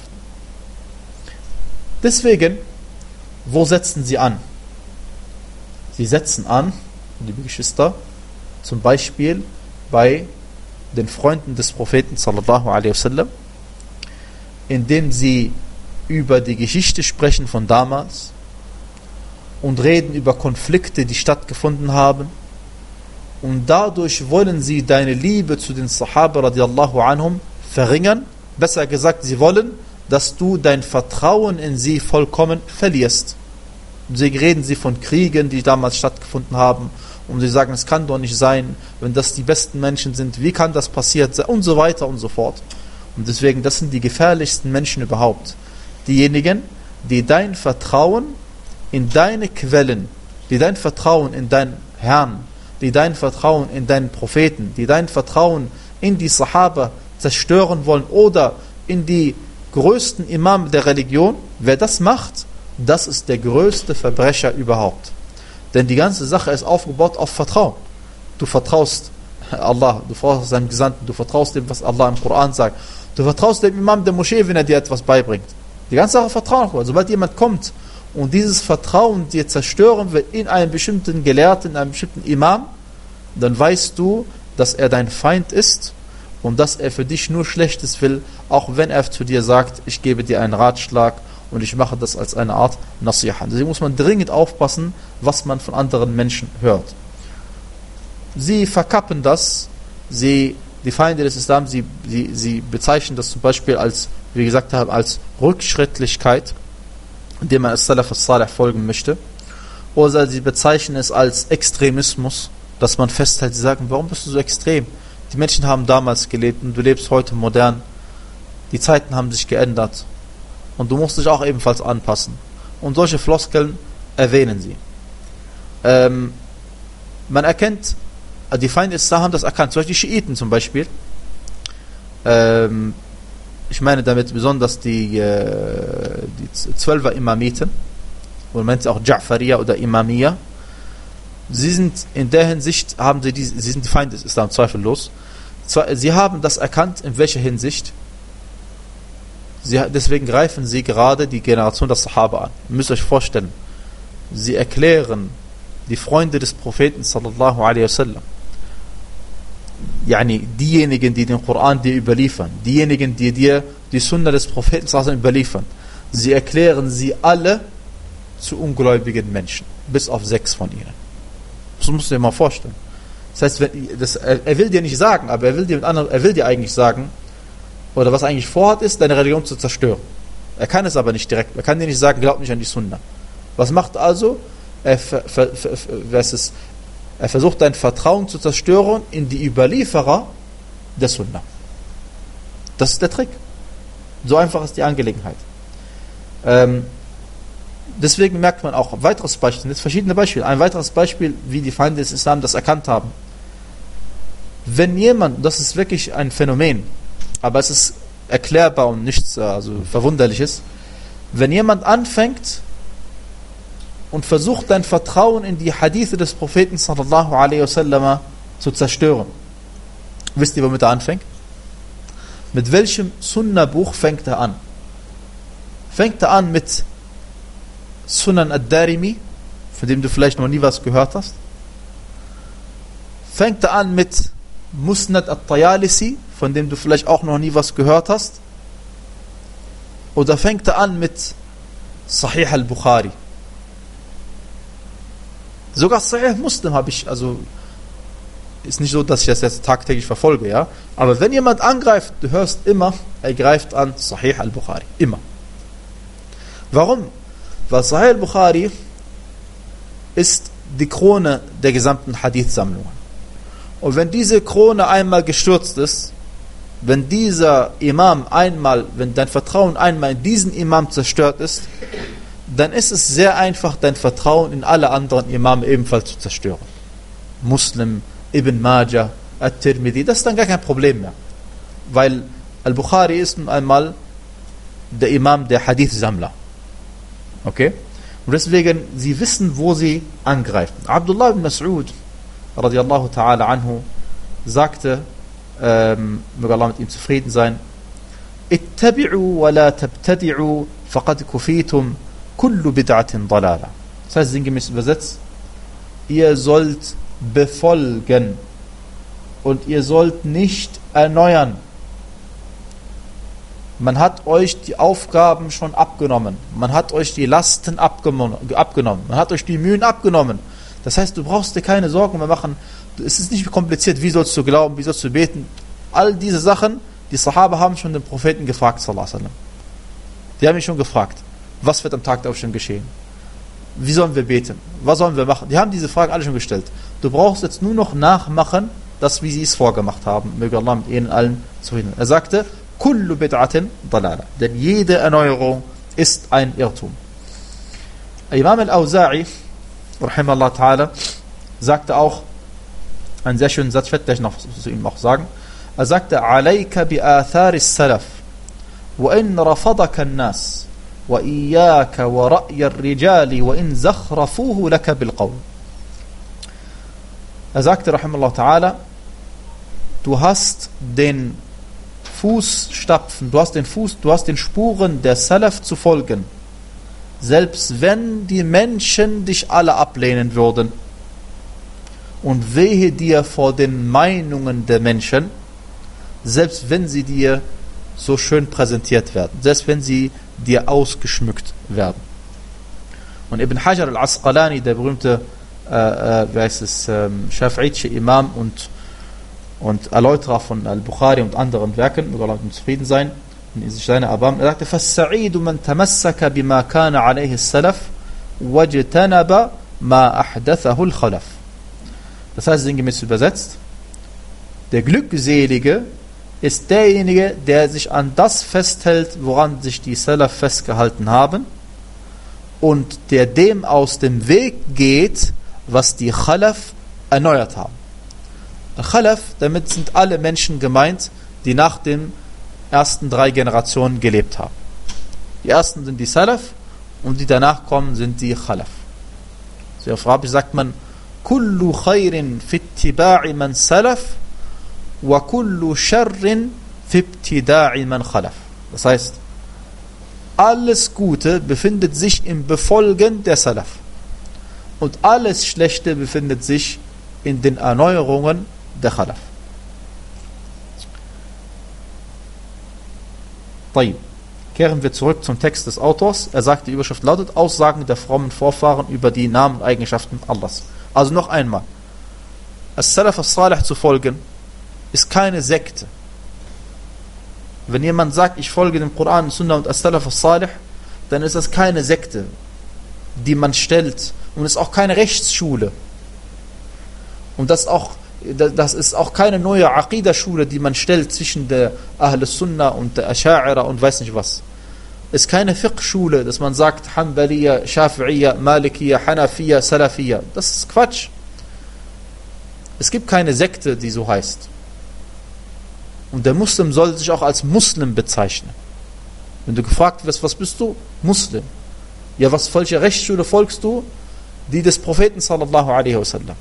Deswegen, wo setzen sie an? Sie setzen an, liebe Geschwister, zum Beispiel bei den Freunden des Propheten sallallahu alaihi wasallam, indem sie über die Geschichte sprechen von damals und reden über Konflikte, die stattgefunden haben, und dadurch wollen sie deine Liebe zu den Sahaba radiallahu anhum verringern. Besser gesagt, sie wollen, dass du dein Vertrauen in sie vollkommen verlierst. Sie reden sie von Kriegen, die damals stattgefunden haben, und sie sagen, es kann doch nicht sein, wenn das die besten Menschen sind, wie kann das passiert sein, und so weiter und so fort. Und deswegen, das sind die gefährlichsten Menschen überhaupt. Diejenigen, die dein Vertrauen in deine Quellen, die dein Vertrauen in deinen Herrn, die dein Vertrauen in deinen Propheten, die dein Vertrauen in die Sahaba zerstören wollen oder in die größten Imam der Religion, wer das macht, das ist der größte Verbrecher überhaupt. Denn die ganze Sache ist aufgebaut auf Vertrauen. Du vertraust Allah, du vertraust seinem Gesandten, du vertraust dem, was Allah im Koran sagt. Du vertraust dem Imam der Moschee, wenn er dir etwas beibringt. Die ganze Sache Vertrauen. Sobald jemand kommt und dieses Vertrauen dir zerstören will in einen bestimmten Gelehrten, in einen bestimmten Imam, dann weißt du, dass er dein Feind ist und dass er für dich nur Schlechtes will, auch wenn er zu dir sagt, ich gebe dir einen Ratschlag und ich mache das als eine Art Nasiha. Deswegen muss man dringend aufpassen, was man von anderen Menschen hört. Sie verkappen das, sie, die Feinde des Islam, sie, sie, sie bezeichnen das zum Beispiel als, wie gesagt haben, als Rückschrittlichkeit, indem man als Salaf as-Salih folgen möchte. Oder sie bezeichnen es als Extremismus, dass man festhält, sie sagen, warum bist du so extrem? Die Menschen haben damals gelebt und du lebst heute modern. Die Zeiten haben sich geändert und du musst dich auch ebenfalls anpassen. Und solche Floskeln erwähnen sie. Ähm, man erkennt, die Feinde des Islam haben das erkannt, zum Beispiel die Schiiten zum Beispiel. Ähm, ich meine damit besonders die, äh, die Zwölfer Imamiten, oder man nennt sie auch Ja'fariya oder Imamiyya. Sie sind in der Hinsicht, haben sie, die, sie sind die Feinde des Islam, zweifellos. Sie haben das erkannt, in welcher Hinsicht. Sie, deswegen greifen sie gerade die Generation der Sahaba an. Ihr müsst euch vorstellen, sie erklären die Freunde des Propheten sallallahu alaihi wasallam, yani diejenigen, die den Koran dir überliefern, diejenigen, die dir die Sunna des Propheten sallallahu alaihi wasallam überliefern, sie erklären sie alle zu ungläubigen Menschen, bis auf sechs von ihnen. Das musst du dir mal vorstellen. Das heißt, wenn, das, er, er will dir nicht sagen, aber er will dir mit anderen, er will dir eigentlich sagen, oder was er eigentlich vorhat, ist, deine Religion zu zerstören. Er kann es aber nicht direkt. Er kann dir nicht sagen, glaub nicht an die Sunna. Was macht also? Er, ver, ver, ver, was ist, er versucht dein Vertrauen zu zerstören in die Überlieferer der Sunna. Das ist der Trick. So einfach ist die Angelegenheit. Ähm, deswegen merkt man auch, ein weiteres Beispiel, jetzt verschiedene Beispiele, ein weiteres Beispiel, wie die Feinde des Islam das erkannt haben. Wenn jemand, das ist wirklich ein Phänomen, aber es ist erklärbar und nichts also Verwunderliches, wenn jemand anfängt und versucht, dein Vertrauen in die Hadithe des Propheten sallallahu alaihi wasallam zu zerstören. Wisst ihr, womit er anfängt? Mit welchem Sunna-Buch fängt er an? Fängt er an mit Sunan ad-Darimi, von dem du vielleicht noch nie was gehört hast? Fängt er an mit Musnad at-Tayalisi, von dem du vielleicht auch noch nie was gehört hast? Oder fängt er an mit Sahih al-Bukhari? Sogar Sahih Muslim habe ich, also ist nicht so, dass ich das jetzt tagtäglich verfolge, ja. Aber wenn jemand angreift, du hörst immer, er greift an Sahih al-Bukhari. Immer. Warum? Weil Sahih al-Bukhari ist die Krone der gesamten Hadith-Sammlungen. Und wenn diese Krone einmal gestürzt ist, wenn dieser Imam einmal, wenn dein Vertrauen einmal in diesen Imam zerstört ist, dann ist es sehr einfach, dein Vertrauen in alle anderen Imame ebenfalls zu zerstören. Muslim, Ibn Majah, At-Tirmidhi, das ist dann gar kein Problem mehr. Weil Al-Bukhari ist nun einmal der Imam der Hadith-Sammler. Okay? Und deswegen, sie wissen, wo sie angreifen. Abdullah ibn Mas'ud, radiallahu ta'ala anhu, sagte, ähm, möge Allah mit ihm zufrieden sein, ittabi'u wa la tabtadi'u faqad kufitum kullu bid'atin dalala. Das heißt, sinngemäß übersetzt, ihr sollt befolgen und ihr sollt nicht erneuern. Man hat euch die Aufgaben schon abgenommen. Man hat euch die Lasten abgenommen. Man hat euch die Mühen abgenommen. Das heißt, du brauchst dir keine Sorgen mehr machen. Es ist nicht kompliziert, wie sollst du glauben, wie sollst du beten. All diese Sachen, die Sahaba haben schon den Propheten gefragt, sallallahu alaihi wasallam. Die haben ihn schon gefragt, was wird am Tag der Auferstehung geschehen? Wie sollen wir beten? Was sollen wir machen? Die haben diese Fragen alle schon gestellt. Du brauchst jetzt nur noch nachmachen, das wie sie es vorgemacht haben. Möge Allah mit ihnen allen zufrieden sein. Er sagte, kullu bid'atin dalala. Denn jede Erneuerung ist ein Irrtum. Imam al-Awza'i, rahimahullah ta'ala, sagte auch einen sehr schönen Satz, ich werde gleich noch zu ihm auch sagen. Er sagte, alayka bi athari salaf wa in rafadaka an-nas wa iyyaka wa ra'y ar-rijali wa in zakhrafuhu laka bil qawl. Er sagte, rahimahullah ta'ala, du hast den Fußstapfen, du hast den Fuß, du hast den Spuren der Salaf zu folgen. Selbst wenn die Menschen dich alle ablehnen würden. Und wehe dir vor den Meinungen der Menschen, selbst wenn sie dir so schön präsentiert werden, selbst wenn sie dir ausgeschmückt werden. Und Ibn Hajar al-Asqalani, der berühmte äh, äh, wie heißt es, ähm, Schafi'itische Imam und, und Erläuterer von Al-Bukhari und anderen Werken, möge Allah mit zufrieden sein, in seiner Erbarmen, er sagte, فَالسَّعِيدُ مَنْ تَمَسَّكَ بِمَا كَانَ عَلَيْهِ السَّلَفُ وَاجْتَنَبَ مَا أَحْدَثَهُ الْخَلَفُ. Das heißt, sinngemäß übersetzt, der Glückselige ist derjenige, der sich an das festhält, woran sich die Salaf festgehalten haben, und der dem aus dem Weg geht, was die Khalaf erneuert haben. Khalaf, damit sind alle Menschen gemeint, die nach den ersten drei Generationen gelebt haben. Die ersten sind die Salaf und die danach kommen, sind die Khalaf. So auf Arabisch sagt man, kullu khairin fi ittiba'i man salaf wa kullu sharrin fi ibtida'i man khalaf. Das heißt, alles Gute befindet sich im Befolgen der Salaf. Und alles Schlechte befindet sich in den Erneuerungen der Khalaf. طيب. Kehren wir zurück zum Text des Autors. Er sagt, die Überschrift lautet Aussagen der frommen Vorfahren über die Namen und Eigenschaften Allahs. Also noch einmal. As-Salaf as-Salih zu folgen, ist keine Sekte. Wenn jemand sagt, ich folge dem Koran, Sunna und As-Salaf as-Salih, dann ist das keine Sekte, die man stellt. Und es ist auch keine Rechtsschule. Und das, auch, das ist auch keine neue Aqidah-Schule, die man stellt zwischen der Ahl Sunnah und der Asha'ira und weiß nicht was. Es ist keine Fiqh-Schule, dass man sagt, Hanbaliya, Shafi'iyya, Malikiyya, Hanafiyya, Salafiyya. Das ist Quatsch. Es gibt keine Sekte, die so heißt. Und der Muslim soll sich auch als Muslim bezeichnen. Wenn du gefragt wirst, was bist du? Muslim. Ja, was, welche Rechtsschule folgst du? Die des Propheten sallallahu alaihi wasallam.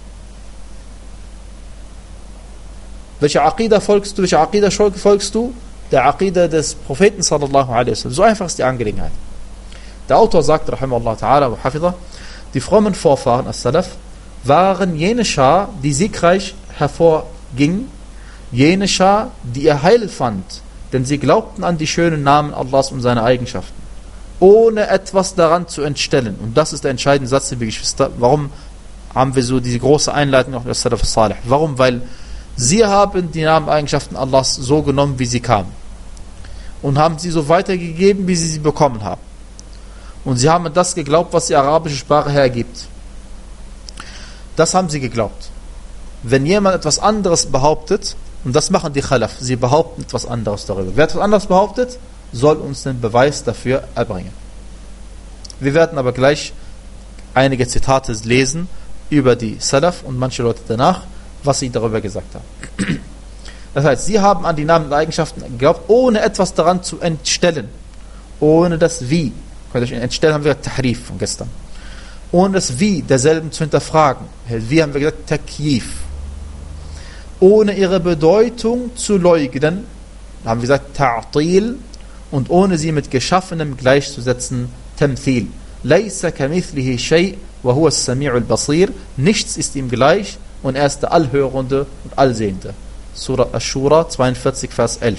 Welche Aqidah folgst du? Welche Aqidah folgst du? Der Aqidah des Propheten sallallahu alaihi wasallam. So einfach ist die Angelegenheit. Der Autor sagt, rahimahullah ta'ala wa hafidha, die frommen Vorfahren, as-Salaf, waren jene Schar, die siegreich hervorging, jene Schar, die ihr Heil fand, denn sie glaubten an die schönen Namen Allahs und seine Eigenschaften, ohne etwas daran zu entstellen. Und das ist der entscheidende Satz, liebe Geschwister. Warum haben wir so diese große Einleitung auf das Salaf as-Salih? Warum? Weil sie haben die Namen und Eigenschaften Allahs so genommen, wie sie kamen. Und haben sie so weitergegeben, wie sie sie bekommen haben. Und sie haben das geglaubt, was die arabische Sprache hergibt. Das haben sie geglaubt. Wenn jemand etwas anderes behauptet, und das machen die Khalaf, sie behaupten etwas anderes darüber. Wer etwas anderes behauptet, soll uns den Beweis dafür erbringen. Wir werden aber gleich einige Zitate lesen über die Salaf und manche Leute danach, was sie darüber gesagt haben. Das heißt, sie haben an die Namen und Eigenschaften geglaubt, ohne etwas daran zu entstellen. Ohne das Wie. Entstellen haben wir Tahrif von gestern. Ohne das Wie derselben zu hinterfragen. Wie haben wir gesagt? Takyif. Ohne ihre Bedeutung zu leugnen, haben wir gesagt Ta'til, und ohne sie mit Geschaffenem gleichzusetzen, Tamthil. Laysa kamithlihi shay wa huwa as-sami'ul basir. Nichts ist ihm gleich und er ist der Allhörende und Allsehende. Surah Ash-Shura zweiundvierzig, Vers elf.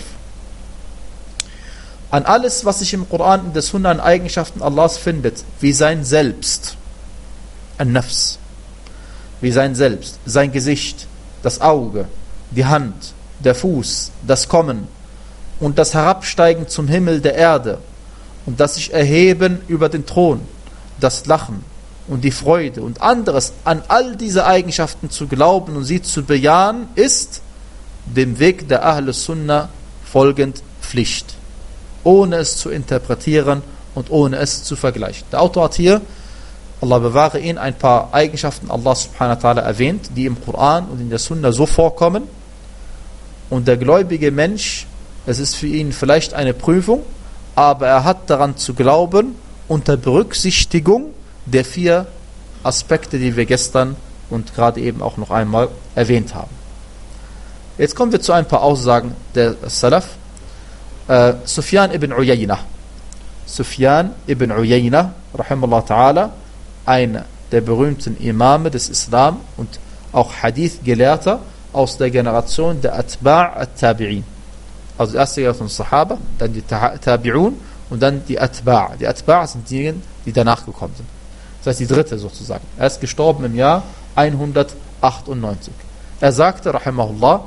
An alles, was sich im Koran in der Sunna an Eigenschaften Allahs findet, wie sein Selbst, An-Nafs, wie sein Selbst, sein Gesicht, das Auge, die Hand, der Fuß, das Kommen und das Herabsteigen zum Himmel der Erde und das sich erheben über den Thron, das Lachen und die Freude und anderes, an all diese Eigenschaften zu glauben und sie zu bejahen, ist dem Weg der Ahl Sunnah folgend Pflicht, ohne es zu interpretieren und ohne es zu vergleichen. Der Autor hat hier, Allah bewahre ihn, ein paar Eigenschaften Allah subhanahu wa ta'ala erwähnt, die im Koran und in der Sunna so vorkommen. Und der gläubige Mensch, es ist für ihn vielleicht eine Prüfung, aber er hat daran zu glauben, unter Berücksichtigung der vier Aspekte, die wir gestern und gerade eben auch noch einmal erwähnt haben. Jetzt kommen wir zu ein paar Aussagen der Salaf. Äh, Sufyan ibn Uyayna. Sufyan ibn Uyayna, rahimahullah ta'ala, einer der berühmten Imame des Islam und auch Hadith-Gelehrter aus der Generation der Atba' at-Tabi'in. Also die erste Generation Sahaba, dann die Tabi'un und dann die Atba'. Die Atba' sind diejenigen, die danach gekommen sind. Das heißt, die dritte sozusagen. Er ist gestorben im Jahr hundertachtundneunzig. Er sagte, rahimahullah,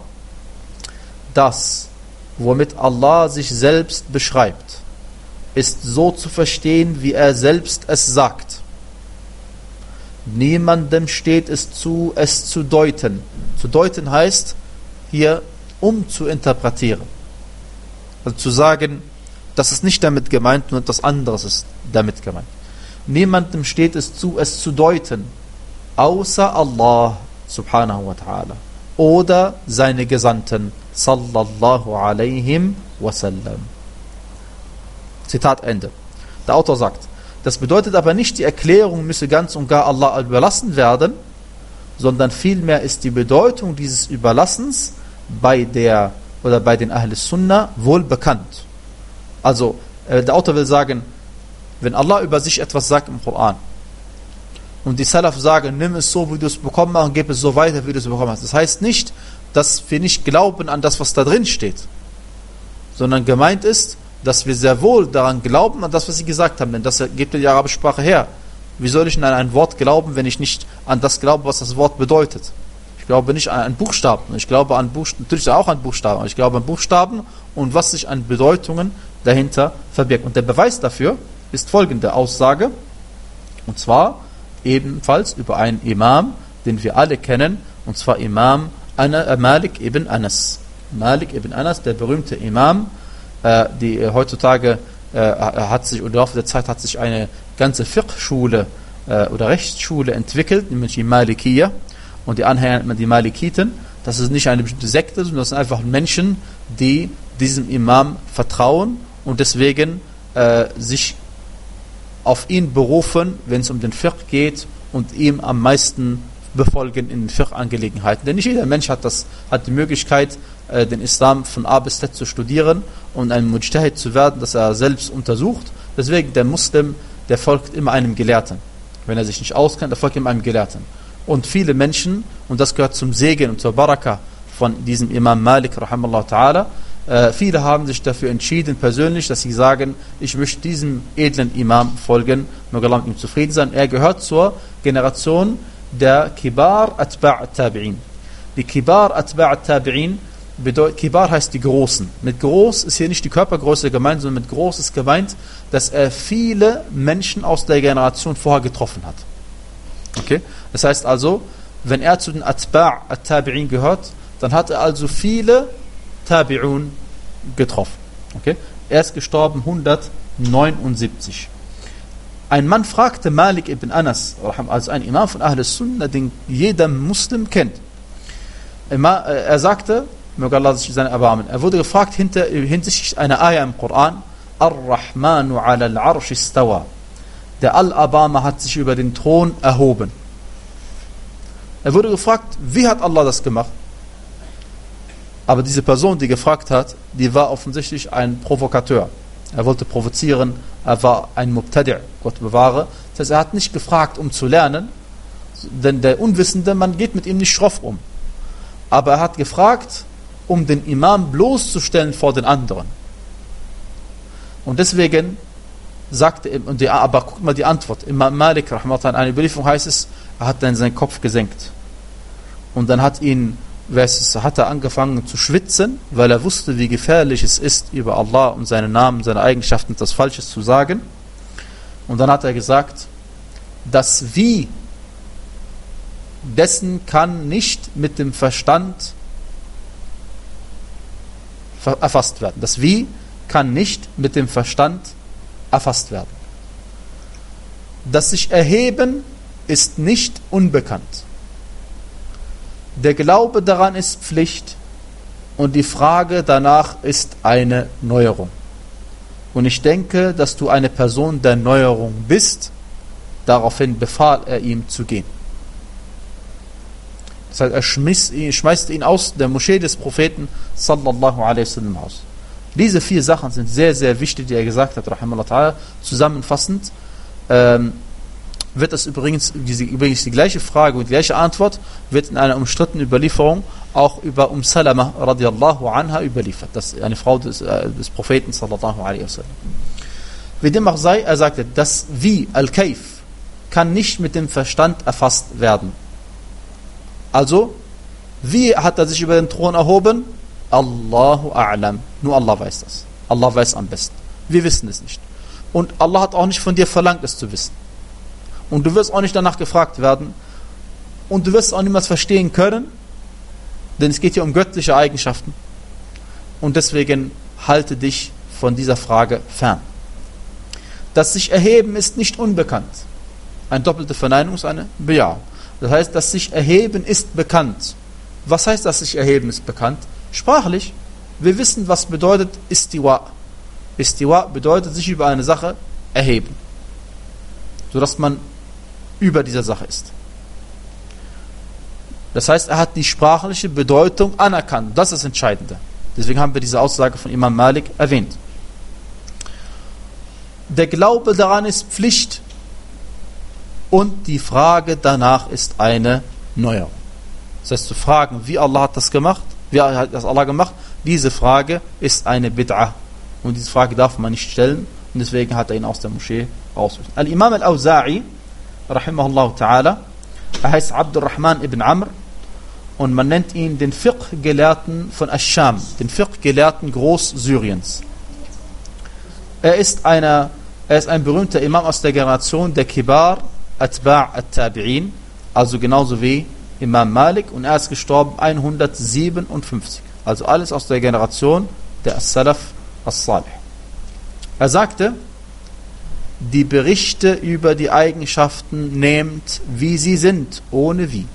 das, womit Allah sich selbst beschreibt, ist so zu verstehen, wie er selbst es sagt. Niemandem steht es zu, es zu deuten. Zu deuten heißt, hier um zu interpretieren. Also zu sagen, das ist nicht damit gemeint, nur etwas anderes ist damit gemeint. Niemandem steht es zu, es zu deuten, außer Allah subhanahu wa ta'ala oder seine Gesandten sallallahu alaihim wasallam. Zitat Ende. Der Autor sagt, das bedeutet aber nicht, die Erklärung müsse ganz und gar Allah überlassen werden, sondern vielmehr ist die Bedeutung dieses Überlassens bei der oder bei den Ahl Sunnah wohl bekannt. Also, äh, der Autor will sagen, wenn Allah über sich etwas sagt im Koran und die Salaf sagen, nimm es so, wie du es bekommen hast und gib es so weiter, wie du es bekommen hast. Das heißt nicht, dass wir nicht glauben an das, was da drin steht, sondern gemeint ist, dass wir sehr wohl daran glauben, an das, was sie gesagt haben, denn das gibt die arabische Sprache her. Wie soll ich an ein Wort glauben, wenn ich nicht an das glaube, was das Wort bedeutet? Ich glaube nicht an einen Buchstaben. Ich glaube an Buchstaben, natürlich auch an Buchstaben, aber ich glaube an Buchstaben und was sich an Bedeutungen dahinter verbirgt. Und der Beweis dafür ist folgende Aussage, und zwar ebenfalls über einen Imam, den wir alle kennen, und zwar Imam Ana, Malik ibn Anas. Malik ibn Anas, der berühmte Imam, äh, die äh, heutzutage äh, hat sich, oder im Laufe der Zeit hat sich eine ganze Fiqh-Schule äh, oder Rechtsschule entwickelt, nämlich die Malikiyya, und die Anhänger nennt man die Malikiten. Das ist nicht eine bestimmte Sekte, sondern das sind einfach Menschen, die diesem Imam vertrauen und deswegen äh, sich auf ihn berufen, wenn es um den Fiqh geht und ihm am meisten befolgen in den Fiqh-Angelegenheiten. Denn nicht jeder Mensch hat, das, hat die Möglichkeit, äh, den Islam von A bis Z zu studieren und ein Mujtahid zu werden, das er selbst untersucht. Deswegen der Muslim, der folgt immer einem Gelehrten. Wenn er sich nicht auskennt, der folgt immer einem Gelehrten. Und viele Menschen, und das gehört zum Segen und zur Baraka von diesem Imam Malik, rahimahullah ta'ala, äh, viele haben sich dafür entschieden, persönlich, dass sie sagen, ich möchte diesem edlen Imam folgen, möge Allah mit ihm zufrieden sein. Er gehört zur Generation der Kibar Atba' Tabi'in. Die Kibar Atba' Tabi'in, Kibar heißt die Großen. Mit groß ist hier nicht die Körpergröße gemeint, sondern mit groß ist gemeint, dass er viele Menschen aus der Generation vorher getroffen hat. Okay? Das heißt also, wenn er zu den Atba' Tabi'in gehört, dann hat er also viele Tabi'un getroffen. Okay? Er ist gestorben hundertneunundsiebzig. Ein Mann fragte Malik ibn Anas, also ein Imam von Ahl Sunnah, den jeder Muslim kennt. Er sagte, möge Allah sich seine erbarmen, er wurde gefragt hinter, hinsichtlich einer Ayah im Koran, Ar-Rahmanu ala al-Arsh istawa. Der Al-Abama hat sich über den Thron erhoben. Er wurde gefragt, wie hat Allah das gemacht? Aber diese Person, die gefragt hat, die war offensichtlich ein Provokateur. Er wollte provozieren, er war ein Mubtadi', Gott bewahre. Das heißt, er hat nicht gefragt, um zu lernen, denn der Unwissende, man geht mit ihm nicht schroff um. Aber er hat gefragt, um den Imam bloßzustellen vor den anderen. Und deswegen sagte er, und die, aber guck mal die Antwort, Imam Malik, rahmatullah, in einer Überlieferung heißt es, er hat dann seinen Kopf gesenkt. Und dann hat ihn, hat er angefangen zu schwitzen, weil er wusste, wie gefährlich es ist, über Allah und seine Namen, seine Eigenschaften etwas Falsches zu sagen. Und dann hat er gesagt, das Wie dessen kann nicht mit dem Verstand erfasst werden. Das Wie kann nicht mit dem Verstand erfasst werden. Das sich erheben ist nicht unbekannt. Der Glaube daran ist Pflicht und die Frage danach ist eine Neuerung. Und ich denke, dass du eine Person der Neuerung bist. Daraufhin befahl er ihm zu gehen. Das heißt, er schmiss ihn, schmeißt ihn aus der Moschee des Propheten sallallahu alaihi wasallam aus. Diese vier Sachen sind sehr, sehr wichtig, die er gesagt hat, rahimahullah ta'ala. Zusammenfassend ähm, wird das übrigens, diese, übrigens die gleiche Frage und die gleiche Antwort wird in einer umstrittenen Überlieferung auch über Um Salama radiallahu anha überliefert. Das ist eine Frau des, äh, des Propheten sallallahu alaihi wasallam. Wie dem auch sei, er sagte, das Wie, Al-Kaif, kann nicht mit dem Verstand erfasst werden. Also, wie hat er sich über den Thron erhoben? Allahu A'lam. Nur Allah weiß das. Allah weiß am besten. Wir wissen es nicht. Und Allah hat auch nicht von dir verlangt, es zu wissen. Und du wirst auch nicht danach gefragt werden. Und du wirst auch niemals verstehen können, denn es geht hier um göttliche Eigenschaften. Und deswegen halte dich von dieser Frage fern. Das sich erheben ist nicht unbekannt. Eine doppelte Verneinung ist eine Bejahung. Das heißt, das sich erheben ist bekannt. Was heißt, das sich erheben ist bekannt? Sprachlich. Wir wissen, was bedeutet Istiwa. Istiwa bedeutet sich über eine Sache erheben. Sodass man über dieser Sache ist. Das heißt, er hat die sprachliche Bedeutung anerkannt. Das ist das Entscheidende. Deswegen haben wir diese Aussage von Imam Malik erwähnt. Der Glaube daran ist Pflicht und die Frage danach ist eine Neuerung. Das heißt, zu fragen, wie Allah hat das gemacht, wie hat das Allah gemacht, diese Frage ist eine Bid'ah. Und diese Frage darf man nicht stellen und deswegen hat er ihn aus der Moschee rausgeschmissen. Al-Imam al-Awza'i, rahimahullah ta'ala, er heißt Abdurrahman ibn Amr und man nennt ihn den Fiqh-Gelehrten von Asch-Scham, den Fiqh-Gelehrten Großsyriens. Er ist, einer, er ist ein berühmter Imam aus der Generation der Kibar Atba' at-Tabi'in, also genauso wie Imam Malik, und er ist gestorben hundertsiebenundfünfzig. Also alles aus der Generation der As-Salaf As-Salih. Er sagte, die Berichte über die Eigenschaften nehmt, wie sie sind, ohne wie.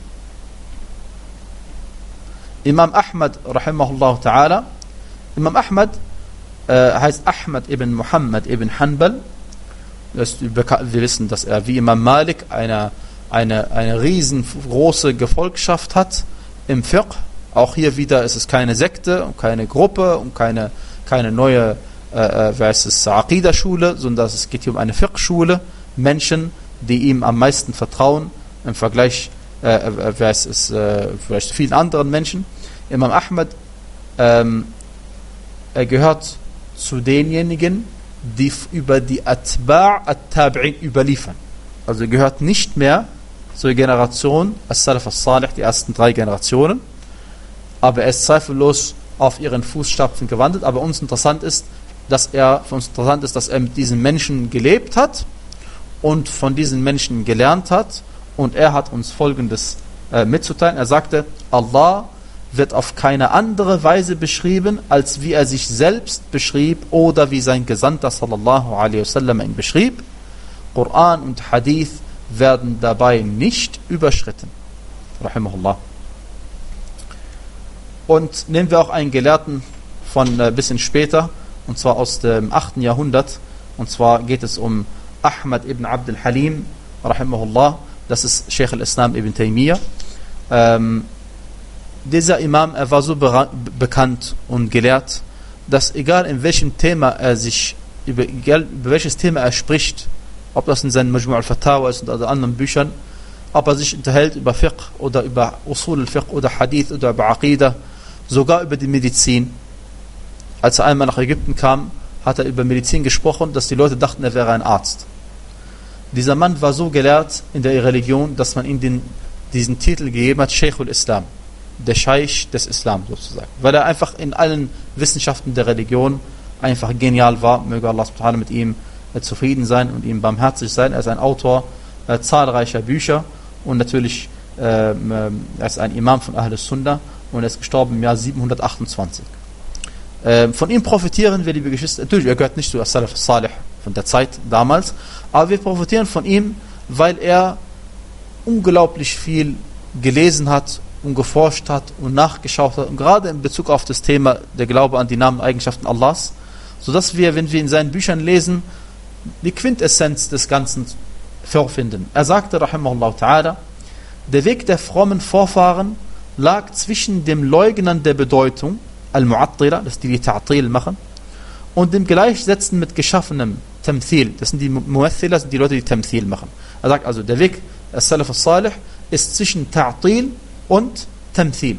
Imam Ahmad, rahimahullah ta'ala, Imam Ahmad äh, heißt Ahmad ibn Muhammad ibn Hanbal. Das, wir wissen, dass er wie Imam Malik eine, eine, eine riesengroße Gefolgschaft hat im Fiqh. Auch hier wieder ist es keine Sekte und keine Gruppe und keine, keine neue äh, wer ist es, Aqidah-Schule, sondern es geht hier um eine Fiqh-Schule. Menschen, die ihm am meisten vertrauen im Vergleich äh, wer ist es, äh, vielleicht zu vielen anderen Menschen. Imam Ahmad ähm, er gehört zu denjenigen, die über die Atba' at-Tabi'in überliefern. Also gehört nicht mehr zur Generation As-Salaf As-Salih, die ersten drei Generationen, aber er ist zweifellos auf ihren Fußstapfen gewandelt. Aber uns interessant ist, dass er für uns interessant ist, dass er mit diesen Menschen gelebt hat und von diesen Menschen gelernt hat, und er hat uns Folgendes äh, mitzuteilen. Er sagte, Allah wird auf keine andere Weise beschrieben, als wie er sich selbst beschrieb oder wie sein Gesandter sallallahu alaihi wasallam ihn beschrieb. Koran und Hadith werden dabei nicht überschritten. Rahimahullah. Und nehmen wir auch einen Gelehrten von ein äh, bisschen später, und zwar aus dem achten Jahrhundert, und zwar geht es um Ahmad ibn Abd al-Halim, rahimahullah, das ist Sheikh al-Islam ibn Taymiyyah. Ähm, dieser Imam, er war so be- bekannt und gelehrt, dass egal in welchem Thema er sich, über, egal über welches Thema er spricht, ob das in seinen Majmu' al-Fatawa ist oder anderen Büchern, ob er sich unterhält über Fiqh oder über Usul al-Fiqh oder Hadith oder über Aqidah, sogar über die Medizin. Als er einmal nach Ägypten kam, hat er über Medizin gesprochen, dass die Leute dachten, er wäre ein Arzt. Dieser Mann war so gelehrt in der Religion, dass man ihm den, diesen Titel gegeben hat, Sheikhul Islam, der Scheich des Islam sozusagen, weil er einfach in allen Wissenschaften der Religion einfach genial war. Möge Allah subhanahu wa ta'ala mit ihm äh, zufrieden sein und ihm barmherzig sein. Er ist ein Autor äh, zahlreicher Bücher und natürlich äh, äh, er ist ein Imam von Ahl Sunnah und er ist gestorben im Jahr siebenhundertachtundzwanzig. Äh, von ihm profitieren wir, liebe Geschwister, natürlich, er gehört nicht zu As-Salaf As-Salih von der Zeit damals, aber wir profitieren von ihm, weil er unglaublich viel gelesen hat und geforscht hat und nachgeschaut hat, und gerade in Bezug auf das Thema der Glaube an die Namen und Eigenschaften Allahs, sodass wir, wenn wir in seinen Büchern lesen, die Quintessenz des Ganzen vorfinden. Er sagte, rahimahullah ta'ala, der Weg der frommen Vorfahren lag zwischen dem Leugnern der Bedeutung, Al-Mu'attila, das die die Ta'atil machen, und dem Gleichsetzen mit geschaffenem Tamthil, das sind die Mu'athila, das sind die Leute, die Tamthil machen. Er sagt also, der Weg As-Salaf As-Salih ist zwischen Ta'atil und Tamthil.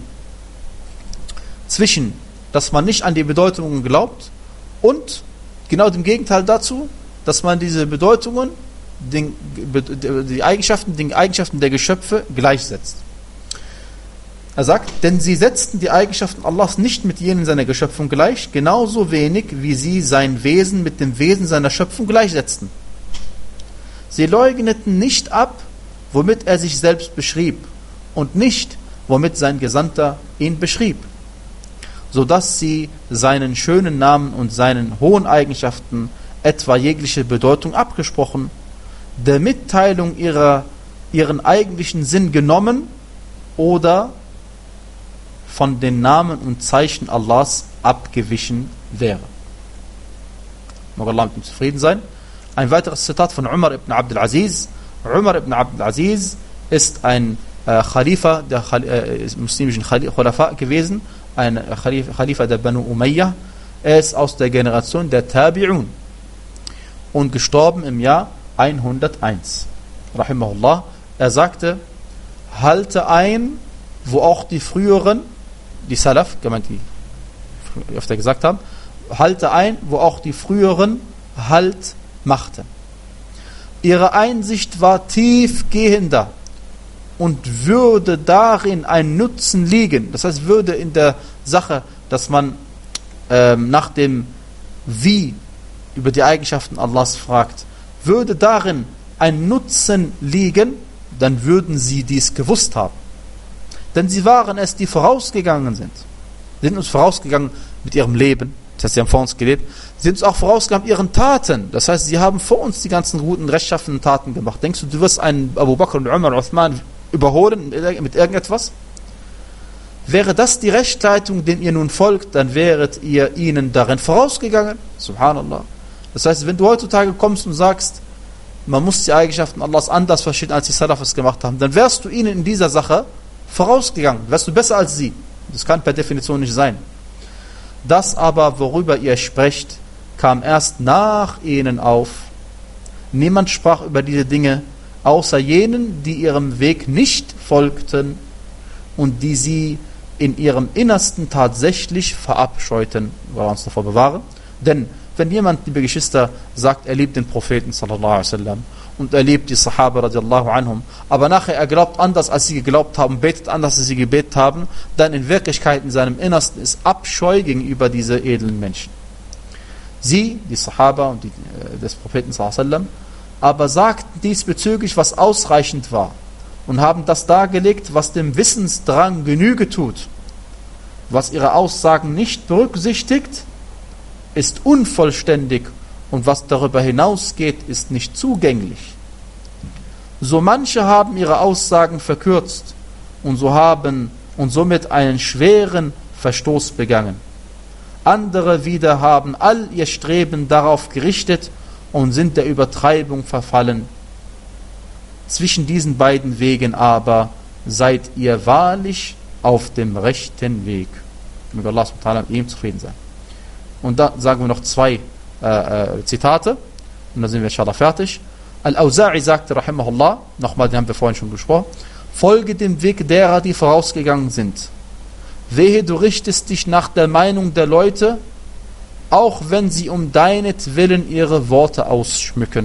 Zwischen, dass man nicht an die Bedeutungen glaubt, und genau dem Gegenteil dazu, dass man diese Bedeutungen, den, die Eigenschaften, den Eigenschaften der Geschöpfe gleichsetzt. Er sagt, denn sie setzten die Eigenschaften Allahs nicht mit jenen seiner Geschöpfung gleich, genauso wenig, wie sie sein Wesen mit dem Wesen seiner Schöpfung gleichsetzten. Sie leugneten nicht ab, womit er sich selbst beschrieb, und nicht, womit sein Gesandter ihn beschrieb, sodass sie seinen schönen Namen und seinen hohen Eigenschaften etwa jegliche Bedeutung abgesprochen, der Mitteilung ihrer, ihren eigentlichen Sinn genommen oder von den Namen und Zeichen Allahs abgewichen wäre. Mag Allah mit ihm zufrieden sein. Ein weiteres Zitat von Umar ibn Abdul Aziz. Umar ibn Abdul Aziz ist ein äh, Khalifa der äh, muslimischen Khulafa gewesen, ein äh, Khalifa, Khalifa der Banu Umayyah. Er ist aus der Generation der Tabi'un und gestorben im Jahr hunderteins. Rahimahullah. Er sagte, halte ein, wo auch die früheren, die Salaf, gemeint die öfter gesagt haben, halte ein, wo auch die früheren Halt machten. Ihre Einsicht war tiefgehender und würde darin ein Nutzen liegen. Das heißt, würde in der Sache, dass man ähm, nach dem Wie über die Eigenschaften Allahs fragt, würde darin ein Nutzen liegen, dann würden sie dies gewusst haben. Denn sie waren es, die vorausgegangen sind. Sie sind uns vorausgegangen mit ihrem Leben. Das heißt, sie haben vor uns gelebt. Sie sind uns auch vorausgegangen mit ihren Taten. Das heißt, sie haben vor uns die ganzen guten, rechtschaffenen Taten gemacht. Denkst du, du wirst einen Abu Bakr und Umar und Uthman überholen mit irgendetwas? Wäre das die Rechtsleitung, den ihr nun folgt, dann wäret ihr ihnen darin vorausgegangen. Subhanallah. Das heißt, wenn du heutzutage kommst und sagst, man muss die Eigenschaften Allahs anders verstehen, als die Salaf es gemacht haben, dann wärst du ihnen in dieser Sache vorausgegangen. Wärst du besser als sie. Das kann per Definition nicht sein. Das aber, worüber ihr sprecht, kam erst nach ihnen auf. Niemand sprach über diese Dinge, außer jenen, die ihrem Weg nicht folgten und die sie in ihrem Innersten tatsächlich verabscheuten. Wir uns davor bewahren. Denn wenn jemand, liebe Geschwister, sagt, er liebt den Propheten sallallahu alaihi wasallam und er liebt die Sahaba radiallahu anhum, aber nachher er glaubt anders, als sie geglaubt haben, betet anders, als sie gebetet haben, dann in Wirklichkeit in seinem Innersten ist Abscheu gegenüber diese edlen Menschen. Sie, die Sahaba und die, äh, des Propheten sallallahu alaihi wasallam, aber sagten diesbezüglich, was ausreichend war und haben das dargelegt, was dem Wissensdrang Genüge tut. Was ihre Aussagen nicht berücksichtigt, ist unvollständig und was darüber hinausgeht, ist nicht zugänglich. So manche haben ihre Aussagen verkürzt und so haben und somit einen schweren Verstoß begangen. Andere wieder haben all ihr Streben darauf gerichtet und sind der Übertreibung verfallen. Zwischen diesen beiden Wegen aber seid ihr wahrlich auf dem rechten Weg. Möge Allah subhanahu wa ta'ala mit ihm zufrieden sein. Und da sagen wir noch zwei äh, äh, Zitate und dann sind wir inshallah fertig. Al-Awza'i sagte, rahimahullah, nochmal, den haben wir vorhin schon gesprochen, folge dem Weg derer, die vorausgegangen sind. Wehe, du richtest dich nach der Meinung der Leute, auch wenn sie um deinetwillen ihre Worte ausschmücken.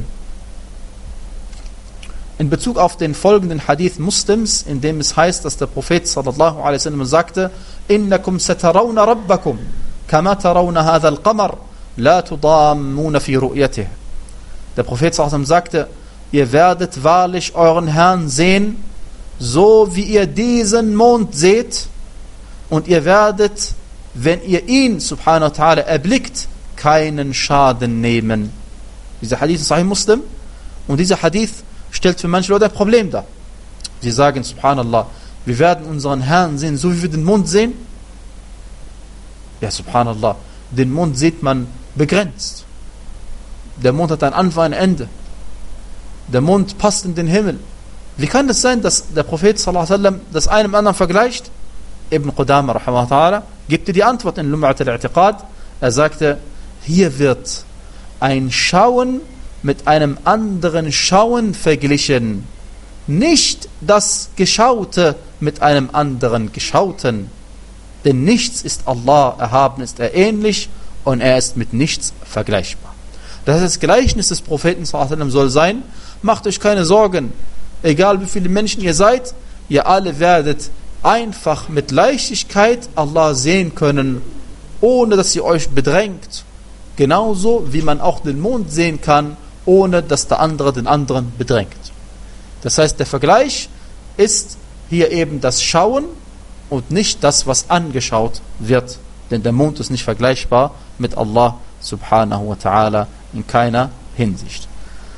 In Bezug auf den folgenden Hadith Muslims, in dem es heißt, dass der Prophet sallallahu alaihi wasallam sagte, innakum satarawna rabbakum kama tarawna hadha al-qamar la tudammuna fi ru'yatihi. Der Prophet sallallahu alaihi wasallam sagte, ihr werdet wahrlich euren Herrn sehen, so wie ihr diesen Mond seht, und ihr werdet, wenn ihr ihn subhanahu wa ta'ala erblickt, keinen Schaden nehmen. Dieser Hadith ist Sahih Muslim, und dieser Hadith stellt für manche Leute ein Problem dar. Sie sagen, subhanallah, wir werden unseren Herrn sehen, so wie wir den Mond sehen. Ja, subhanallah, den Mond sieht man begrenzt. Der Mond hat einen Anfang, ein Ende. Der Mond passt in den Himmel. Wie kann es sein, dass der Prophet sallallahu alaihi wasallam das einem anderen vergleicht? Ibn Qudama rahimahullah gibt dir die Antwort in Lum'at al-I'tiqad. Er sagte, hier wird ein Schauen mit einem anderen Schauen verglichen. Nicht das Geschaute mit einem anderen Geschauten. Denn nichts ist Allah erhaben, ist er ähnlich und er ist mit nichts vergleichbar. Das heißt, das Gleichnis des Propheten sallallahu alaihi wasallam soll sein, macht euch keine Sorgen, egal wie viele Menschen ihr seid, ihr alle werdet einfach mit Leichtigkeit Allah sehen können, ohne dass ihr euch bedrängt. Genauso wie man auch den Mond sehen kann, ohne dass der andere den anderen bedrängt. Das heißt, der Vergleich ist hier eben das Schauen und nicht das, was angeschaut wird. Denn der Mond ist nicht vergleichbar mit Allah subhanahu wa ta'ala in keiner Hinsicht.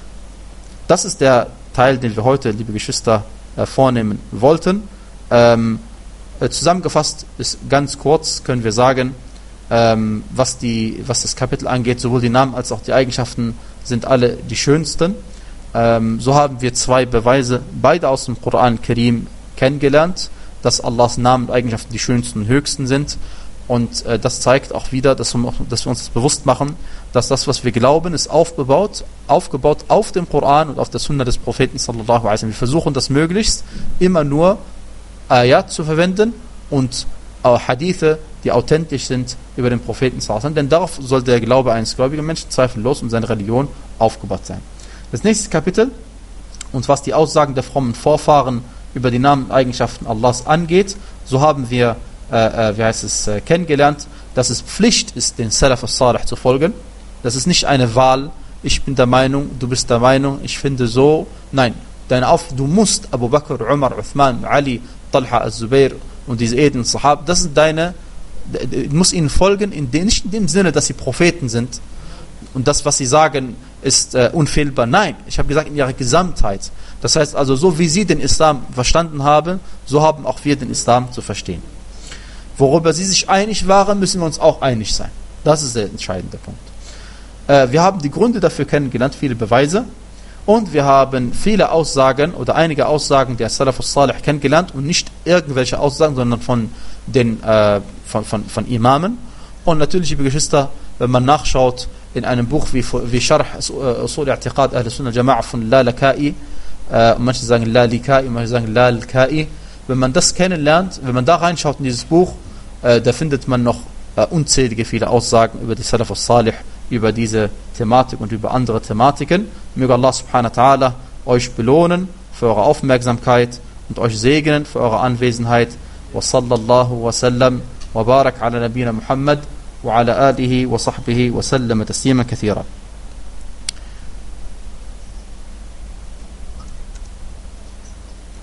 Das ist der Teil, den wir heute, liebe Geschwister, vornehmen wollten. Ähm, zusammengefasst ist ganz kurz, können wir sagen, ähm, was, die, was das Kapitel angeht, sowohl die Namen als auch die Eigenschaften sind alle die schönsten. Ähm, so haben wir zwei Beweise, beide aus dem Koran Karim, kennengelernt, dass Allahs Namen und Eigenschaften die schönsten und höchsten sind. Und äh, das zeigt auch wieder, dass wir, dass wir uns das bewusst machen, dass das, was wir glauben, ist aufgebaut, aufgebaut auf dem Koran und auf der Sunna des Propheten sallallahu alaihi wasallam. Wir versuchen das möglichst immer nur Ayat zu verwenden und äh, Hadithe, die authentisch sind über den Propheten sallallahu alaihi wasallam. Denn darauf soll der Glaube eines gläubigen Menschen zweifellos und seine Religion aufgebaut sein. Das nächste Kapitel, und was die Aussagen der frommen Vorfahren über die Namen und Eigenschaften Allahs angeht, so haben wir Äh, wie heißt es, äh, kennengelernt, dass es Pflicht ist, den Salaf al-Salih zu folgen. Das ist nicht eine Wahl, ich bin der Meinung, du bist der Meinung, ich finde so. Nein, deine Auf du musst Abu Bakr, Umar, Uthman, Ali, Talha, al-Zubair und diese edlen Sahab, das sind deine, du musst ihnen folgen, in den, nicht in dem Sinne, dass sie Propheten sind und das, was sie sagen, ist äh, unfehlbar. Nein, ich habe gesagt, in ihrer Gesamtheit. Das heißt also, so wie sie den Islam verstanden haben, so haben auch wir den Islam zu verstehen. Worüber sie sich einig waren, müssen wir uns auch einig sein. Das ist der entscheidende Punkt. Äh, wir haben die Gründe dafür kennengelernt, viele Beweise. Und wir haben viele Aussagen oder einige Aussagen der Salaf al-Salih kennengelernt und nicht irgendwelche Aussagen, sondern von den äh, von, von, von Imamen. Und natürlich, liebe Geschwister, wenn man nachschaut in einem Buch wie, wie Sharh Usul I'tiqad Ahl Sunnah Jama'a von Lalaka'i, äh, manche sagen Lalikai, manche sagen Lalkai, wenn man das kennenlernt, wenn man da reinschaut in dieses Buch, Äh, da findet man noch äh, unzählige viele Aussagen über die Salaf al-Salih, über diese Thematik und über andere Thematiken. Möge Allah subhanahu wa ta'ala euch belohnen für eure Aufmerksamkeit und euch segnen für eure Anwesenheit. Wa sallallahu wa sallam wa barak ala nabina Muhammad wa ala alihi wa sahbihi wa sallam taslima kathira.